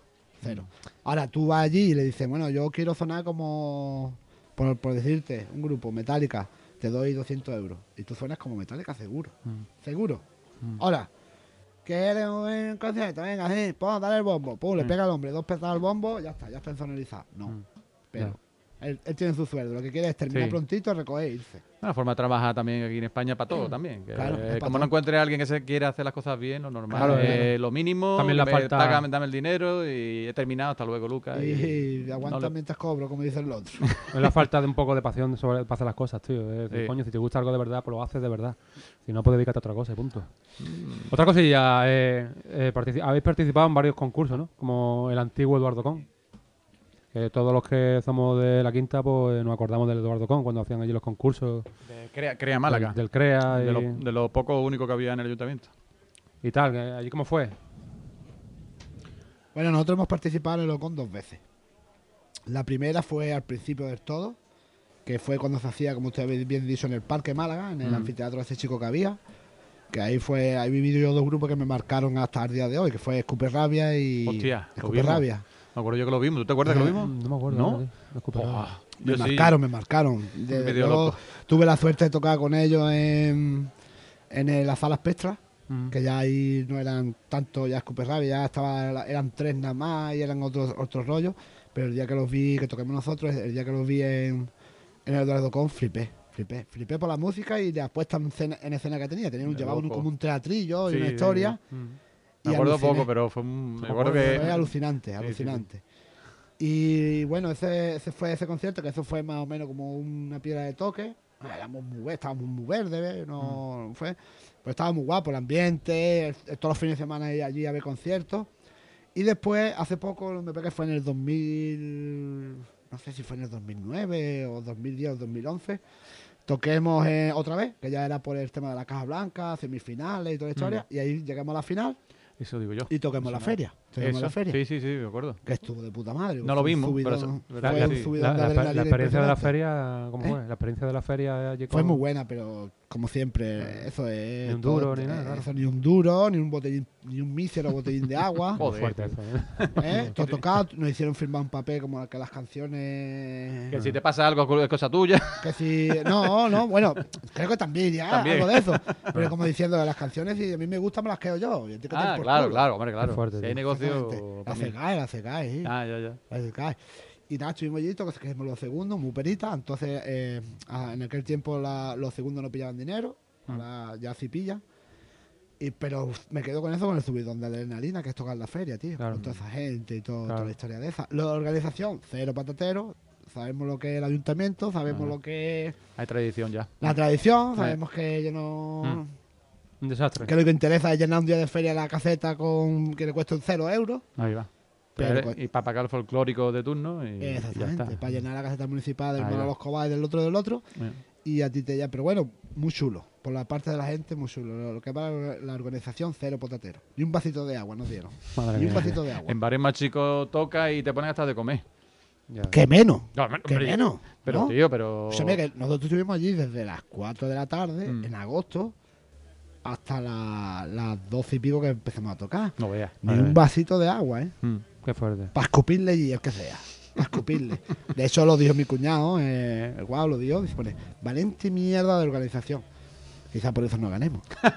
cero. Ahora tú vas allí y le dices, bueno, yo quiero sonar como, por decirte, un grupo, Metallica, te doy 200 euros. Y tú suenas como Metallica, seguro. Seguro. Ahora, ¿quieres un concierto? Venga, sí, pues dale el bombo. Pum, le pega al hombre 2 petadas al bombo, ya está personalizado. No, pero él tiene su sueldo. Lo que quiere es terminar prontito, recoger e irse. Una forma de trabajar también aquí en España para todo también. Que, Claro, como no encuentres a alguien que se quiera hacer las cosas bien, lo normal. Claro, lo mínimo, también la falta... dame el dinero y he terminado, hasta luego, Lucas. Y aguanta mientras cobro, como dice el otro. Es la falta de un poco de pasión para hacer las cosas, tío. Coño, si te gusta algo de verdad, pues lo haces de verdad. Si no, pues dedícate a otra cosa y punto. Otra cosilla, habéis participado en varios concursos, ¿no? Como el antiguo Eduardo Con. Que todos los que somos de la quinta, pues nos acordamos del Eduardo Con cuando hacían allí los concursos. De Crea Málaga. Del CREA. De lo poco único que había en el ayuntamiento. Y tal, ¿allí cómo fue? Bueno, nosotros hemos participado en el Ocon 2 veces. La primera fue al principio del todo, que fue cuando se hacía, como usted bien dicho, en el Parque Málaga, en el anfiteatro ese chico que había. Que ahí viví yo 2 grupos que me marcaron hasta el día de hoy, que fue Escupe Rabia y... Hostia, Escupe Rabia. Me acuerdo yo que lo vimos. ¿Tú te acuerdas que lo vimos? No me acuerdo. ¿No? Me marcaron. Yo tuve la suerte de tocar con ellos en las salas Petra, que ya ahí no eran tanto ya Escupe Rabia, ya eran 3 nada más y eran otros rollos. Pero el día que los vi, que toquemos nosotros, el día que los vi en el Eduardo Con, flipé por la música y la puesta en escena que tenía. Llevaban como un teatrillo y una historia. Me acuerdo poco, pero fue alucinante. Y bueno, ese fue ese concierto, que eso fue más o menos como una piedra de toque. Estábamos muy verdes, pero estaba muy guapo el ambiente, todos los fines de semana allí a ver conciertos. Y después, hace poco, me parece que fue en el 2000, no sé si fue en el 2009 o 2010 o 2011, toquemos otra vez, que ya era por el tema de la Caja Blanca, semifinales y toda la historia, y ahí llegamos a la final. Eso digo yo. Y toquemos la feria. Sí, me acuerdo. Que estuvo de puta madre. No lo vimos, pero la experiencia de la feria, ¿cómo fue? La experiencia de la feria fue muy buena, pero como siempre, eso es... Ni un duro, ni nada. Eso, ni un duro, ni un botellín, ni un mísero botellín de agua. Joder, fuerte eso, Todo tocado, nos hicieron firmar un papel como que las canciones... Que si te pasa algo es cosa tuya. Que si... No, bueno, creo que también algo de eso. Pero como diciendo que las canciones, si a mí me gustan, me las quedo yo. Claro, hombre, claro. Fuerte, si hay negocio... La se cae, sí. Ya. La se cae. Y nada, estuvimos allí, que hicimos los segundos, muy perita. Entonces, en aquel tiempo los segundos no pillaban dinero, ahora ya sí pillan. Pero me quedo con eso, con el subidón de adrenalina, que es tocar la feria, tío. Claro. Con toda esa gente y toda la historia de esa. La organización, cero patatero. Sabemos lo que es el ayuntamiento, sabemos lo que es... Hay tradición ya. La tradición, sabemos que yo no... Un desastre. Que lo que interesa es llenar un día de feria la caseta con que le cueste 0 euros. Ahí va. Y para pagar el folclórico de turno. Exactamente, para llenar la caseta municipal del Mono Los Cobas y del otro. Y a ti pero bueno, muy chulo. Por la parte de la gente, muy chulo. Lo que va la organización, cero potatero. Ni un vasito de agua nos dieron. Ni un vasito de agua. En bares más chicos toca y te ponen hasta de comer. ¿Qué menos? ¿Qué menos? Pero, ¿no? tío, pero... O sea, mira, que nosotros estuvimos allí desde las 4 de la tarde, en agosto, hasta las 12 y pico que empezamos a tocar. No veas. Ni un vasito de agua, ¿eh? Qué fuerte. Para escupirle y el que sea. Para escupirle. De hecho, lo dijo mi cuñado, el guau lo dijo, dice, pone, valente mierda de organización. Quizá por eso no ganemos.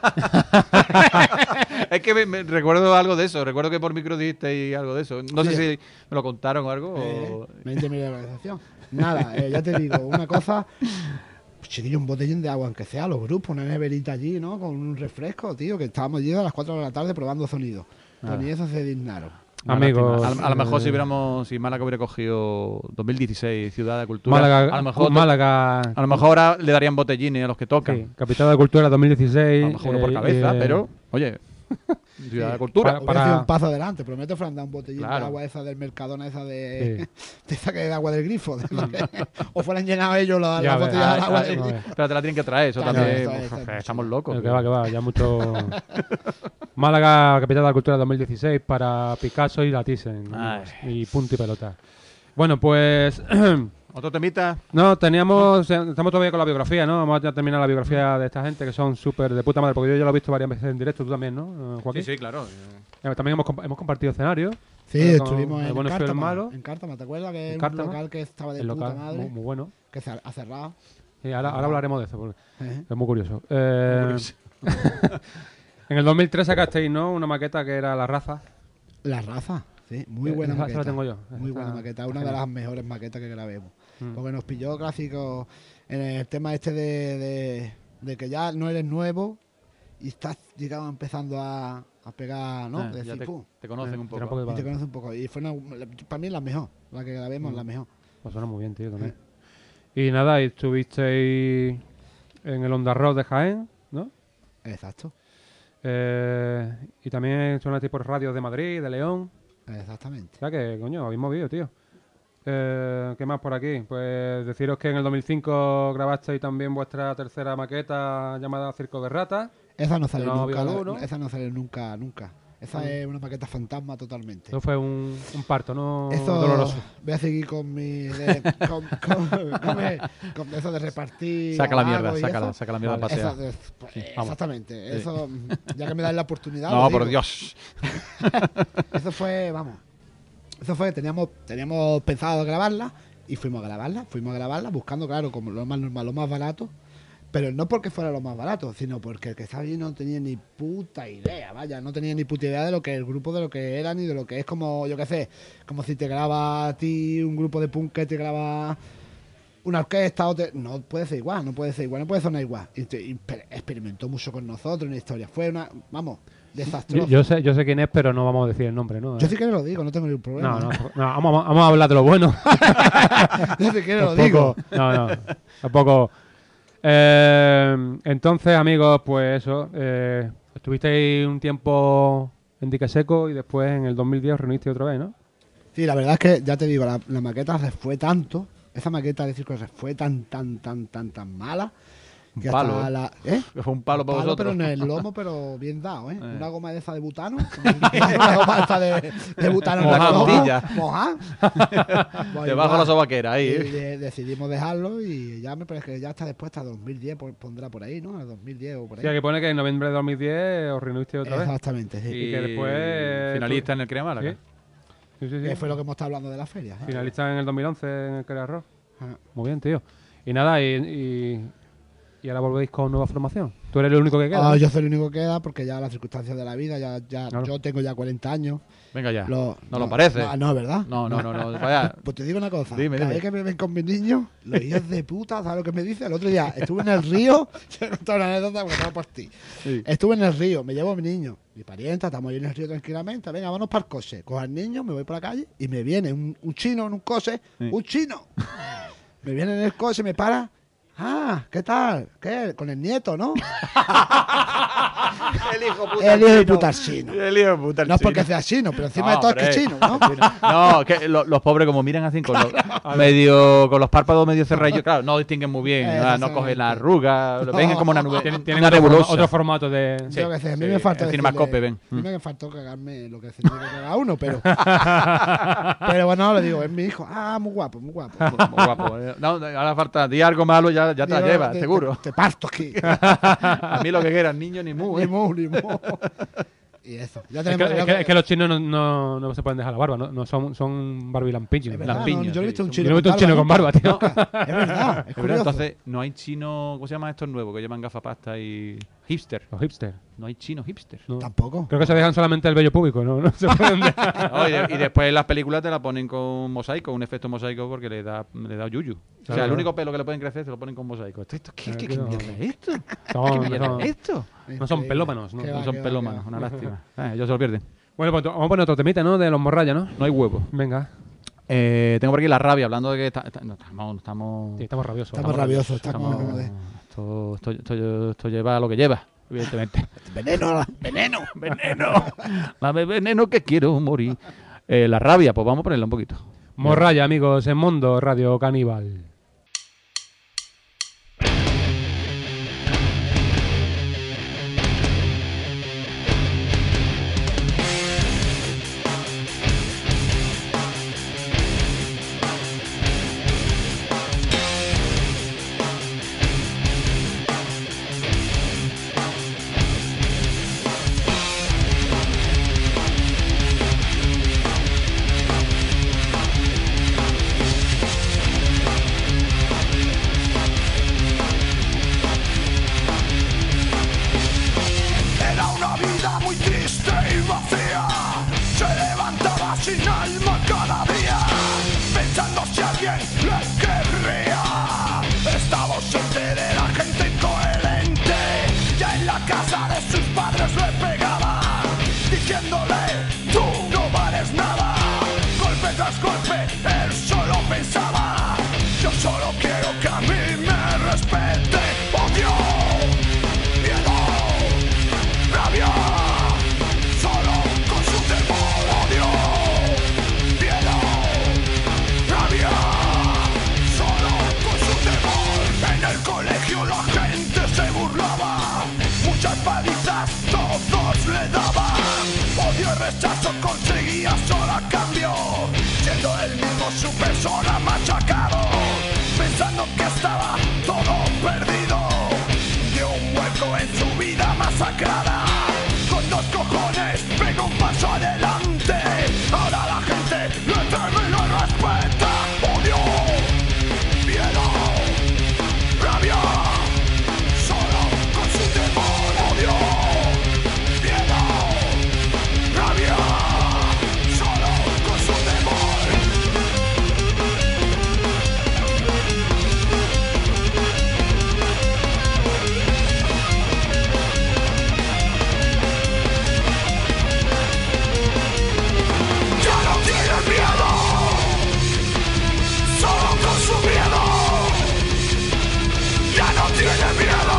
Es que me recuerdo algo de eso. Recuerdo que por micro dijiste algo de eso. No sé si me lo contaron o algo. Valente mierda de organización. Nada, ya te digo, una cosa... Chiquillo, un botellín de agua, aunque sea los grupos, una neverita allí, ¿no? Con un refresco, tío, que estábamos allí a las 4 de la tarde probando sonidos. Ni eso se dignaron. Amigos, a lo mejor si Málaga hubiera cogido 2016 Ciudad de Cultura, Málaga, a lo mejor ahora le darían botellines a los que tocan. Sí, Capital de Cultura 2016. A lo mejor uno por cabeza, pero oye, Ciudad de Cultura. Para un paso adelante, prometo, Fran, un botellín Claro. de agua esa del Mercadona, esa de esa que es de agua del grifo. O fueran llenado ellos las botellas de agua del grifo. Pero te la tienen que traer, eso Claro, también. eso. Estamos locos. Que va, ya mucho. Málaga, Capital de la Cultura 2016 para Picasso y la Thyssen. Y punto y pelota. Bueno, pues. ¿Otro temita? No, estamos todavía con la biografía, ¿no? Vamos a terminar la biografía de esta gente que son súper de puta madre, porque yo ya lo he visto varias veces en directo, tú también, ¿no, Joaquín? Sí, claro. También hemos compartido escenario. Sí, Con estuvimos El en bueno, el feo y el Cártama. malo. En Cártama, ¿te acuerdas? Que En es un Cártama. local que estaba de El puta local, madre, muy bueno. que se ha cerrado. Y ahora hablaremos de eso, porque Ejé. es muy curioso. curioso. En el 2003 sacasteis, ¿no? Una maqueta que era La Raza. La raza, sí, muy buena Esa maqueta. la tengo yo. Muy Esa buena está maqueta, una de genial. las mejores maquetas que grabemos. Mm. Porque nos pilló clásico en el tema este de que ya no eres nuevo y estás, digamos, empezando a pegar, ¿no? Ah, De ya decir, "Pum", te conocen un Tira poco. de y te bala. conoce un poco. Y fue para mí la mejor, la que grabemos, la mejor. Pues suena muy bien, tío, también. Y nada, y estuvisteis en el Onda Rock de Jaén, ¿no? Exacto, Y también sonasteis por radios de Madrid, de León. exactamente. O sea que, coño, habéis movido, tío. ¿Qué más por aquí? Pues deciros que en el 2005 grabasteis también vuestra tercera maqueta llamada Circo de Ratas. Esa no sale No, nunca, Viva Luz, ¿no? esa no sale nunca, nunca. Esa es una maqueta fantasma totalmente. Eso fue un parto, ¿no? Eso Doloroso. voy a seguir con mi con eso de repartir. Saca la mierda, halagos y eso. saca la mierda a Vale. pasear. vamos. Exactamente. Sí. Eso, ya que me dan la oportunidad. No, lo por digo. Dios. Eso fue, vamos. Eso fue, teníamos pensado grabarla y fuimos a grabarla buscando, claro, como lo más normal, lo más barato. Pero no porque fuera lo más barato, sino porque el que estaba allí no tenía ni puta idea, vaya, no tenía ni puta idea de lo que el grupo, de lo que era, ni de lo que es, como, yo qué sé, como si te graba a ti un grupo de punk que te graba una orquesta, no puede ser igual, no puede sonar igual. Experimentó mucho con nosotros, una historia, fue una, vamos, desastrosa. Yo sé quién es, pero no vamos a decir el nombre, ¿no? Yo sí que lo digo, no tengo ningún problema. No, vamos a hablar de lo bueno. Yo sí que lo Tampoco- digo. No, tampoco. Entonces, amigos, pues eso. Estuvisteis un tiempo en Dique Seco y después en el 2010 os reunisteis otra vez, ¿no? Sí, la verdad es que, ya te digo, la maqueta se fue tanto, esa maqueta de circo se fue tan mala, que Un palo, hasta ¿eh? la... Fue un palo para vosotros. pero en el lomo, pero bien dado, ¿eh? Una goma de esa de butano, una goma esa de butano en la Mojandilla. Mojá. Debajo de la sobaquera, ahí. Y decidimos dejarlo y ya me parece que ya está después, hasta 2010 pondrá por ahí, ¿no? A 2010 o por ahí. Sí, aquí pone que en noviembre de 2010 os reunisteis otra vez. Exactamente, sí. Y que después- Finalista en el Crea Málaga. Sí. Sí. Que fue lo que hemos estado hablando de las ferias. ¿eh? Finalista en el 2011 en el Crea Rock. Ah. Muy bien, tío. Y nada, y ahora volvéis con nueva formación. Tú eres el único que queda. ¿no? Yo soy el único que queda porque ya las circunstancias de la vida, Claro. yo tengo ya 40 años. Venga ya. No lo parece. No, ¿verdad? No, vaya. Pues te digo una cosa. Dime, Cada dime. vez que me ven con mis niños, los hijos de puta, ¿sabes lo que me dicen? El otro día estuve en el río, te he contado una anécdota porque estaba por ti. Sí. Estuve en el río, me llevo a mi niño, mi parienta, estamos ahí en el río tranquilamente. Venga, vámonos para el coche. Cojo al niño, me voy por la calle y me viene un chino en un coche. Sí. ¡Un chino! Me viene en el coche, me para. Ah, ¿qué tal? ¿Qué? Con el nieto, ¿no? El hijo El hijo de puta chino. El hijo de puta No es porque sea chino, pero encima de todo es que es chino, ¿no? No, que los pobres como miran así con con los párpados medio cerrados, claro, no distinguen muy bien, no Exactamente. cogen la arruga, lo ven como una nube, Tienen una otro, nebulosa. otro formato de... Sí. Yo qué sé, a mí sí, me falta el decirle- Cinemascope, ven. A mí me faltó cagarme lo que se tiene que cagar uno, pero... pero bueno, le digo, es mi hijo. Ah, muy guapo, muy guapo. Muy guapo. No, ahora falta, di algo malo, ya te la Digo, llevas, seguro. Te parto aquí. A mí lo que quieras, niño ni mu, Ni mu, ni mu. Y eso. Ya Es tenemos... que los chinos no se pueden dejar la barba, no son barbilampiños. Es verdad, lampiños, yo no he sí. visto un Yo chino no he visto un chino con barba, tío. Es verdad, es Es verdad, curioso. entonces no hay chino, ¿cómo se llama estos nuevos que llevan gafapasta y hipster? Los hipsters. No hay chino hipster. No. Tampoco. Creo que se dejan solamente el vello público, ¿no? No se pueden dejar. Oye, y después las películas te la ponen con mosaico, un efecto mosaico porque le da yuyu. O sea, Claro. el único pelo que le pueden crecer se lo ponen con mosaico. ¿Qué Claro. mierda es esto? ¿Qué Son- mierda son- es esto? No son pelómanos, ¿no? Qué No va, son qué va, pelómanos, qué una va. lástima. Ellos se lo pierden. Bueno, pues vamos a poner otro temita, ¿no? De los morrayas, ¿no? No hay huevo. Venga. Tengo por aquí la rabia, hablando de que estamos Sí, estamos rabiosos. Estamos rabiosos, estamos... Esto lleva lo que lleva, evidentemente. Veneno, veneno. Veneno. Dame veneno que quiero morir. La rabia, pues vamos a ponerla un poquito. Morraya, amigos, en Mundo Radio Caníbal. si alguien le querría. Está ausente de la gente incoherente. Ya en la casa de sus padres le pegaba, diciéndole, tú no vales nada. Golpe tras golpe, él solo pensaba, yo solo quiero que a mí me respete. Odio, miedo, rabia, solo con su temor. Odio, miedo, rabia, solo con su temor. En el colegio la gente se burlaba, muchas palizas todos le daban. Odio y rechazo conseguía solo a cambio, siendo él mismo su persona machacado, pensando que estaba todo perdido. Dio un vuelco en su vida masacrada, con 2 cojones pegó un paso adelante. Ahora la gente lo teme y lo respeta. Odio, miedo, rabia, solo con su temor. Odio, miedo, rabia, solo con su temor. Ya no tiene miedo, solo con su miedo. Ya no tiene miedo,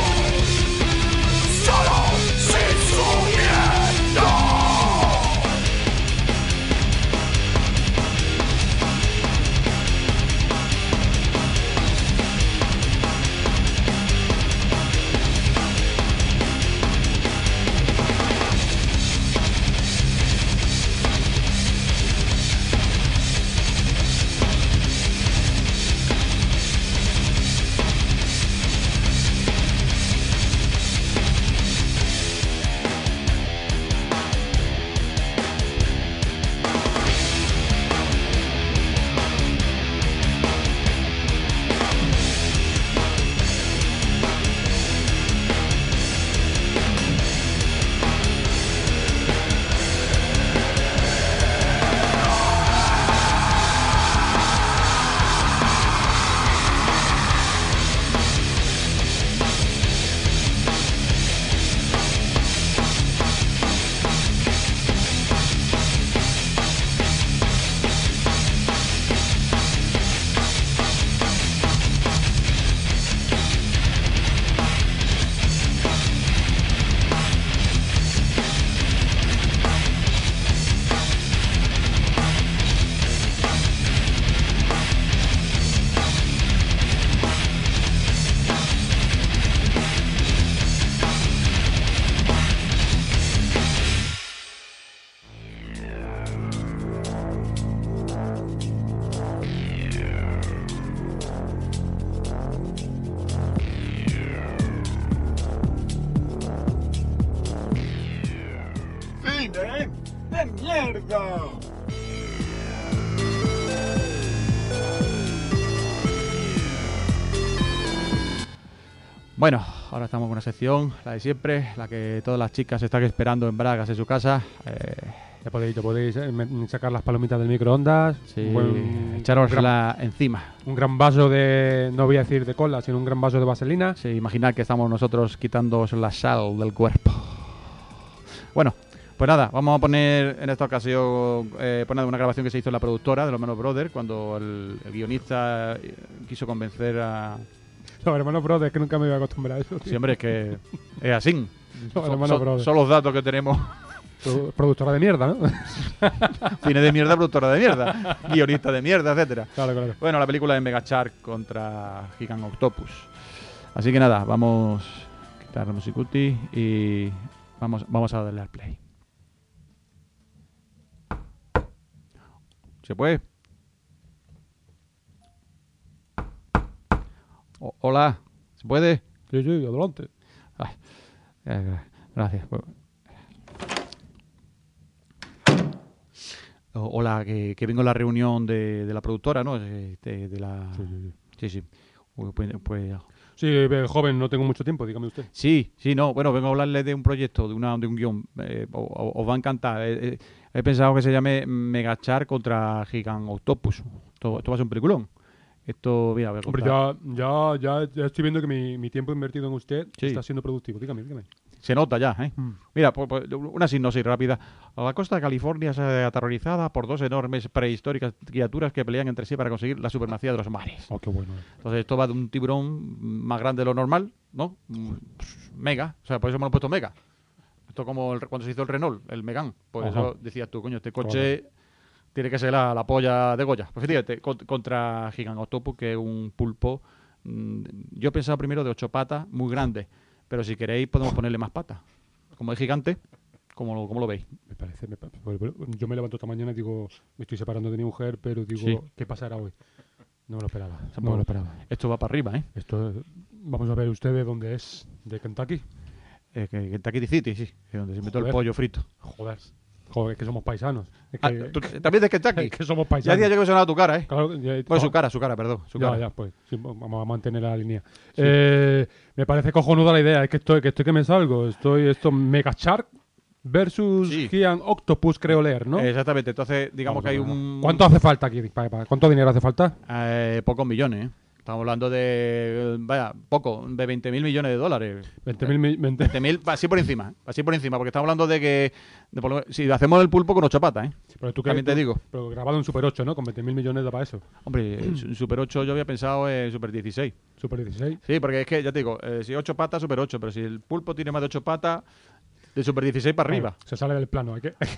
solo sin su miedo. ¡Cine de mierda! Bueno, ahora estamos con una sección, la de siempre, la que todas las chicas están esperando en bragas en su casa. Ya podéis sacar las palomitas del microondas. Sí, Un echárosla encima. un gran vaso de, no voy a decir de cola, sino un gran vaso de vaselina. Sí, imaginad que estamos nosotros quitándoos la sal del cuerpo. Bueno, pues nada, vamos a poner en esta ocasión poner una grabación que se hizo en la productora de Los Hermanos Brothers, cuando el guionista quiso convencer a... Los Hermanos Brothers, que nunca me iba a acostumbrar a eso, tío. Sí, hombre, es que es así. Los Hermanos Brothers. Son los datos que tenemos. Productora de mierda, ¿no? Cine de mierda, productora de mierda, guionista de mierda, etcétera. Claro, claro. Bueno, la película de Mega Shark contra Gigant Octopus. Así que nada, vamos a quitar la musicuti y vamos a darle al play. ¿Se puede? Hola, ¿se puede? Sí, sí, adelante. Ay, gracias. Hola, que vengo a la reunión de la productora, ¿no? De la... Sí, sí, sí. Sí, sí. Pues Sí, joven, no tengo mucho tiempo, dígame usted. Sí, no. Bueno, vengo a hablarles de un proyecto, de un guión. Os va a encantar. He pensado que se llame Megachar contra Gigant Octopus. Esto va a ser un peliculón. Esto, mira, voy a Hombre, contar. ya estoy viendo que mi tiempo invertido en usted Sí. está siendo productivo. Dígame. Se nota ya, ¿eh? Mira, pues, una sinopsis rápida. La costa de California se aterrorizada por dos enormes prehistóricas criaturas que pelean entre sí para conseguir la supremacía de los mares. Oh, qué bueno. Entonces esto va de un tiburón más grande de lo normal, ¿no? Mega, o sea, por eso me lo he puesto Mega. Esto como cuando se hizo el Renault, el Megane. Pues Ajá. eso decías tú, coño, este coche tiene que ser la polla de Goya. Pues fíjate, contra Gigant Octopus, que es un pulpo. Yo he pensado primero de 8 patas, muy grande. Pero si queréis podemos ponerle más patas. Como es gigante, ¿cómo lo veis? Yo me levanto esta mañana y digo, me estoy separando de mi mujer, pero digo, Sí. ¿qué pasará hoy? No me lo esperaba. sea, No me lo esperaba. Esto va para arriba, ¿eh? Vamos a ver usted de dónde es, de Kentucky. Kentucky City, sí, es donde se inventó el Joder. pollo frito. Joder, es que somos paisanos. Es Ah, que, ¿tú también de Kentucky? es que somos Ya paisanos. día yo que sonaba tu cara, ¿eh? Claro, Bueno, su cara, perdón. Su cara. Ya, pues sí, vamos a mantener la línea. Me parece cojonuda la idea, es que estoy que me salgo. Esto Mega Shark versus Sí. Giant Octopus, creo leer, ¿no? Exactamente, entonces digamos Vamos que hay a ver. un... ¿Cuánto hace falta aquí? ¿Cuánto dinero hace falta? Pocos millones, ¿eh? Estamos hablando de... de 20.000 millones de dólares. 20.000 20.000, así por encima, porque estamos hablando de que... si hacemos el pulpo con 8 patas, ¿eh? Pero tú También te digo. Pero grabado en Super 8, ¿no? Con 20.000 millones da para eso. Hombre, en Super 8 yo había pensado en Super 16. Super 16. Sí, porque es que, ya te digo, si 8 patas, Super 8, pero si el pulpo tiene más de 8 patas, de Super 16 para arriba. Bueno, se sale del plano.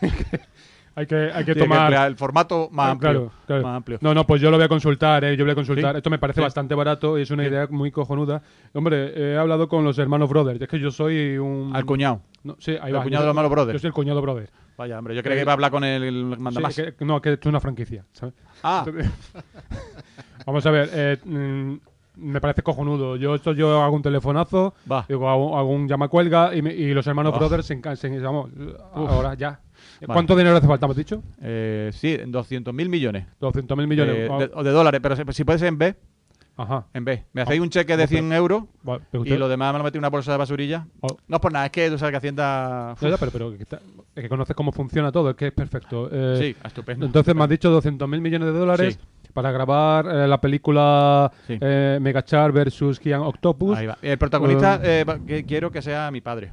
Hay que Tiene que tomar... emplear el formato más amplio. Claro. Más amplio. No, pues yo lo voy a consultar, ¿eh? Yo voy a consultar. ¿Sí? Esto me parece Sí. bastante barato y es una Sí. idea muy cojonuda. Hombre, he hablado con los hermanos Brothers. Es que yo soy un... Al cuñado. No, sí, ahí El va. cuñado de los hermanos Brothers. Yo soy el cuñado Brother. Vaya, hombre, yo creía que iba a hablar con el Sí, mandamás. que esto es una franquicia, ¿sabes? Ah, Vamos a ver, me parece cojonudo. Yo hago un telefonazo, Va. digo, hago un llamacuelga y los hermanos Oh. Brothers vamos, ahora ya. Vale. ¿Cuánto dinero hace falta, hemos dicho? sí, 200.000 millones. 200.000 millones. De dólares, pero si puede ser en B, Ajá. en B. Me hacéis un cheque de 100 euros Vale, pero y lo demás me lo metí en una bolsa de basurilla. Oh. No es por nada, es que tú sabes que Hacienda... Ya, pero es que conoces cómo funciona todo, es que es perfecto. Sí, estupendo. Entonces me has dicho 200.000 millones de dólares para grabar la película Sí. Megachar versus Giant Octopus. Ahí va. El protagonista que quiero que sea mi padre.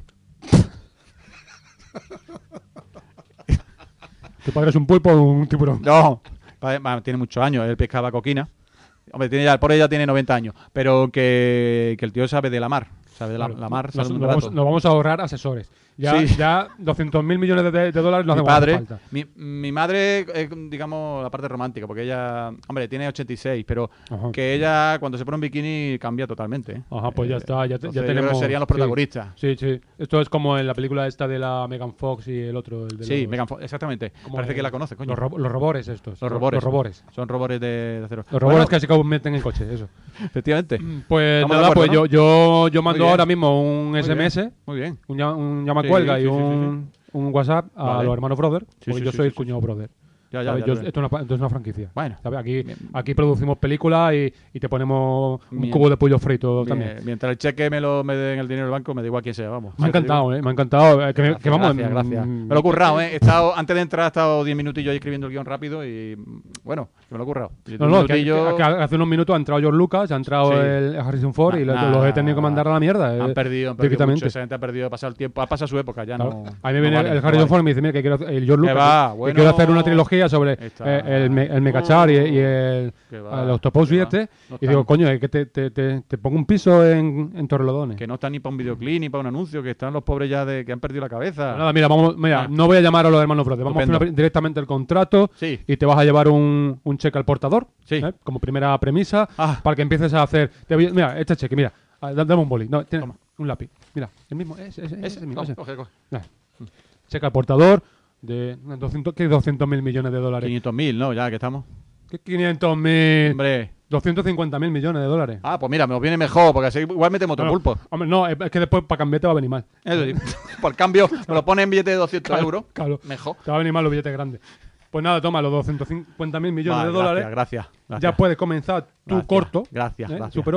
¿Tu padre es un pulpo o un tiburón? No, tiene muchos años, él pescaba coquina. Hombre, el pobre ya tiene 90 años, pero que el tío sabe de la mar. Sabe de la mar, sabe un rato. Nos vamos a ahorrar asesores. Ya, Sí. ya 200.000 millones de dólares no Mi hacen padre, falta. mi madre es, digamos, la parte romántica, porque ella, hombre, tiene 86, pero Ajá. que ella cuando se pone un bikini cambia totalmente. ¿eh? Ajá, pues ya está, ya Entonces, yo creo tenemos... que serían los sí. protagonistas. Sí. Esto es como en la película esta de la Megan Fox y el otro. El de Sí, los, Megan Fox, exactamente. como Parece el- que la conoce, coño. Los robores estos. Los robores. Los robores. Son robores de acero. Los robores Bueno, que se convierten en coche, eso. efectivamente. Pues Estamos de nada, acuerdo, pues ¿no? yo mando bien. ahora mismo un Muy SMS, bien, muy bien. un llamacuelga Sí, y sí, un WhatsApp a Vale. los hermanos Brother, porque sí, yo sí, soy sí, el cuñado Brother. Ya, ¿Sabes? ya lo veo. Esto es una franquicia. Bueno. ¿Sabes? Bien. Aquí producimos películas y te ponemos un Bien. cubo de pollo frito también. Mientras el cheque me den el dinero del banco, me da igual quién sea, vamos. Me ha Ya te digo. encantado, me ha encantado. Que vamos, Gracias. Me lo he currado, ¿eh? Antes de entrar he estado 10 minutillos ahí escribiendo el guión rápido y, bueno, que me lo he currado. No, que hace unos minutos ha entrado George Lucas, ha entrado Sí. el Harrison Ford y Nah, los he tenido que mandar a la mierda. Han perdido directamente. mucho, esa gente ha perdido, ha pasado el tiempo, ha pasado su época, ya Claro. no. A mí me viene no vale, el no Harrison vale. Ford y me dice, mira, que quiero el George Lucas, va, que bueno. quiero hacer una trilogía sobre Está. el Megachar y el Que va, Octopus que va. este. No Y digo, están. coño, es que te pongo un piso en Torrelodones. Que no está ni para un videoclip ni para un anuncio, que están los pobres ya que han perdido la cabeza. Nada, mira, Ah. no voy a llamar a los hermanos Brothers, vamos a Estupendo. firmar directamente el contrato Sí. y te vas a llevar un cheque al portador, Sí. como primera premisa, Ah. para que empieces a hacer... mira, este cheque, mira, dame un boli, no, tiene Toma. un lápiz, mira, el mismo, ese mismo, ese. Coge. Mira, cheque al portador de 200.000 millones de dólares. 500.000, ¿no? Ya que estamos. ¿Qué 500.000? Hombre. 250.000 millones de dólares. Ah, pues mira, me viene mejor, porque así igual metemos otro Bueno, pulpo. Hombre, no, es que después para cambiar te va a venir mal. Eso sí. Por cambio, me lo pone en billete de 200 euros. Claro, Mejor. te va a venir mal los billetes grandes. Pues nada, toma los 250.000 millones Vale, de dólares. Gracias. Ya puedes comenzar tu Gracias, corto, gracias. Super 8,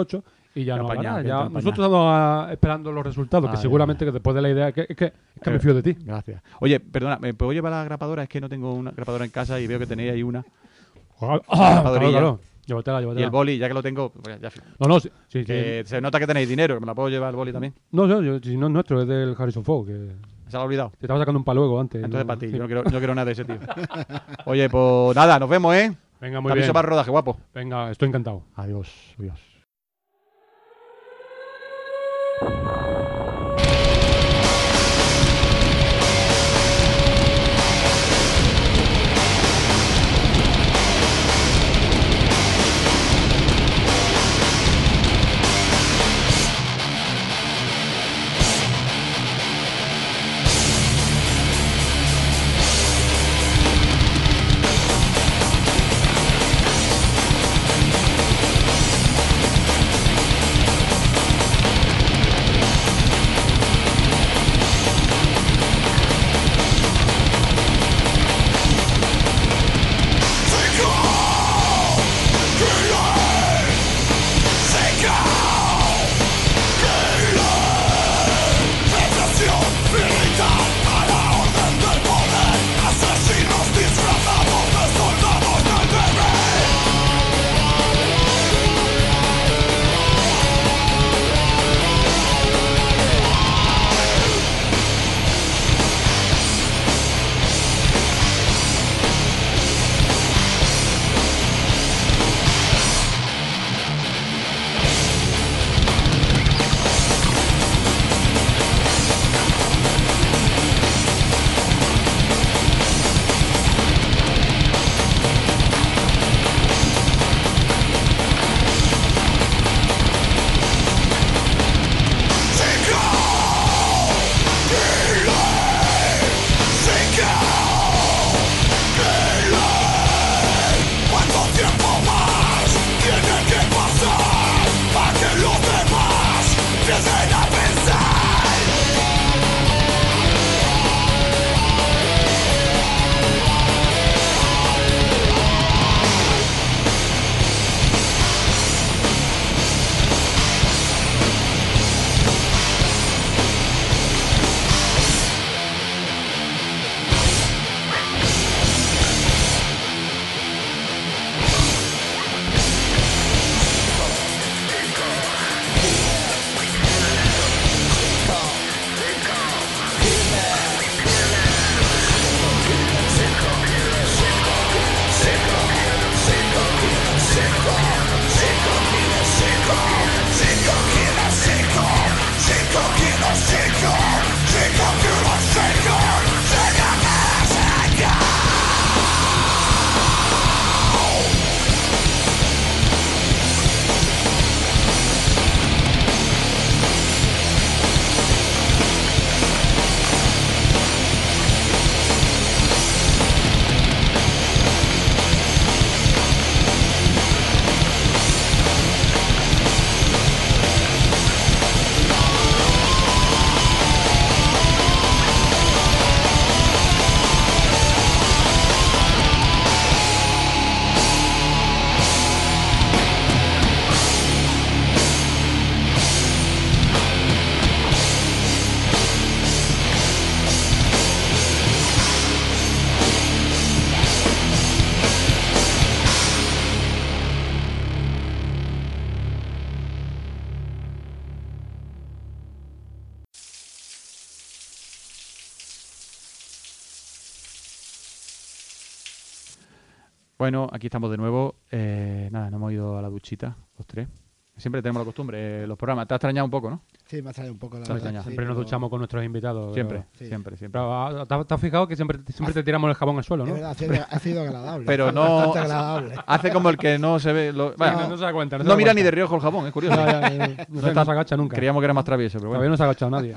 Y ya Qué no apañado, hablará, qué ya. apañado. Nosotros estamos esperando los resultados, que Ay, seguramente que después de la idea es que me fío de ti. Gracias. Oye, perdona, ¿me puedo llevar la grapadora? Es que no tengo una grapadora en casa y veo que tenéis ahí una. Claro. Llévatela. Y el boli, ya que lo tengo, pues ya, No, sí. que se nota que tenéis dinero, que me la puedo llevar el boli también. No, si no es nuestro, es del Harrison Ford, que Se lo ha olvidado. te estaba sacando un paluego antes. Entonces ¿no? para ti, Sí. yo no quiero nada de ese tío. Oye, pues nada, nos vemos, ¿eh? Venga, muy Te aviso bien. para el rodaje, guapo. Venga, estoy encantado. Adiós. Bueno, aquí estamos de nuevo. Nada, nos hemos ido a la duchita, los tres. Siempre tenemos la costumbre, los programas. Te ha extrañado un poco, ¿no? Sí, me ha traído un poco la Te ha verdad. extrañado. Siempre nos duchamos con nuestros invitados. Siempre, Sí. siempre. Pero, ¿te has fijado que siempre te tiramos el jabón al suelo, Es no? verdad, ha sido agradable. Pero no- Bastante agradable. Hace como el que no se ve. Bueno, No se da cuenta. no mira ni de reojo el jabón, es curioso. No se agacha nunca. Creíamos que era más travieso, pero Todavía bueno. no se ha agachado nadie.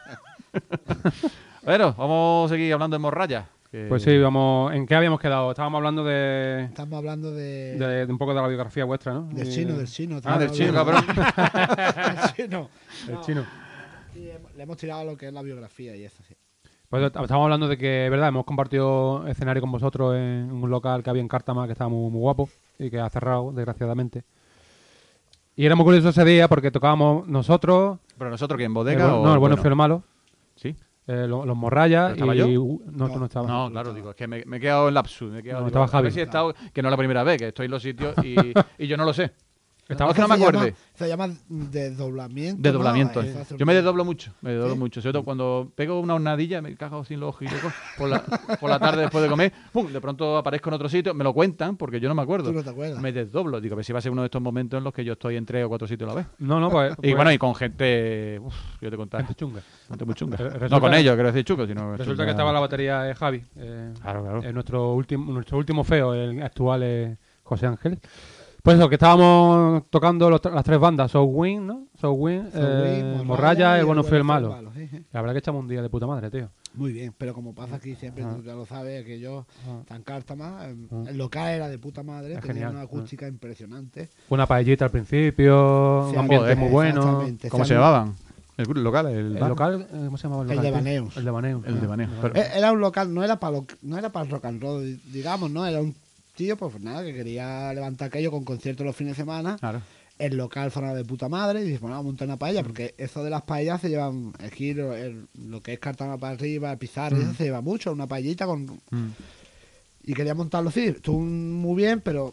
Bueno, vamos a seguir hablando de morralla. Pues sí, vamos. ¿En qué habíamos quedado? Estábamos hablando de Estamos hablando de un poco de la biografía vuestra, ¿no? del chino. Ah, del chino, cabrón. cabrón. Del chino. El chino. Y le hemos tirado lo que es la biografía y eso, sí. Pues estamos hablando de que, verdad, hemos compartido escenario con vosotros en un local que había en Cártama que estaba muy, muy guapo y que ha cerrado, desgraciadamente. Y era muy curioso ese día porque tocábamos nosotros... ¿Pero nosotros que en bodega o...? No, el bueno, feo y el malo. ¿Sí? Los Morrayas ¿Pero estaba y... yo? No, tú no estabas. No, claro, digo, es que me he quedado en lapsus. Me he quedado, No, digo, estaba a ver Javi. si he estado, que no es la primera vez que estoy en los sitios y yo no lo sé. Estaba- No, es que no me acuerde. Se llama desdoblamiento. Desdoblamiento. ¿no? Eso Yo me desdoblo mucho, ¿Sí? Sobre todo cuando pego una hornadilla, me cago sin los ojos y locos por la tarde después de comer, ¡pum! De pronto aparezco en otro sitio, me lo cuentan porque yo no me acuerdo. Tú no te acuerdas. Me desdoblo, digo, a ver si va a ser uno de estos momentos en los que yo estoy en 3 o 4 sitios a la vez. No, pues... Y bueno, y con gente, yo te contaré, gente chunga. gente muy chunga. Resulta- No con ellos, quiero decir chungo, sino... Resulta que chunga- estaba la batería de Javi. Claro. Nuestro último feo, el actual José Ángel. Pues eso, que estábamos tocando las 3 bandas, Southwind, ¿no? Southwind, Morraya, el bueno, feo y el malo. Sí, sí. La verdad que echamos un día de puta madre, tío. Muy bien, pero como pasa aquí siempre, Ajá. tú ya lo sabes, que yo, Ajá. tan Cártama, Ajá. el local era de puta madre, Es tenía genial. una acústica impresionante. Una paellita al principio, Sí, un ambiente joder, muy bueno. exactamente. ¿Cómo se llamaban? ¿El grupo local? ¿El El bar? local, ¿cómo se llamaba el El local? de tío? Baneus. El de Baneus. El de Baneus. Pero- Era un local, no era para el rock and roll, digamos, ¿no? Era un tío, pues nada, que quería levantar aquello con conciertos los fines de semana. Claro. El local sonaba de puta madre y dice, bueno, vamos a montar una paella, porque eso de las paellas se llevan, aquí lo que es Cártama para arriba, Pizarra, eso se lleva mucho, una paellita con... Mm. Y quería montarlo así, estuvo muy bien, pero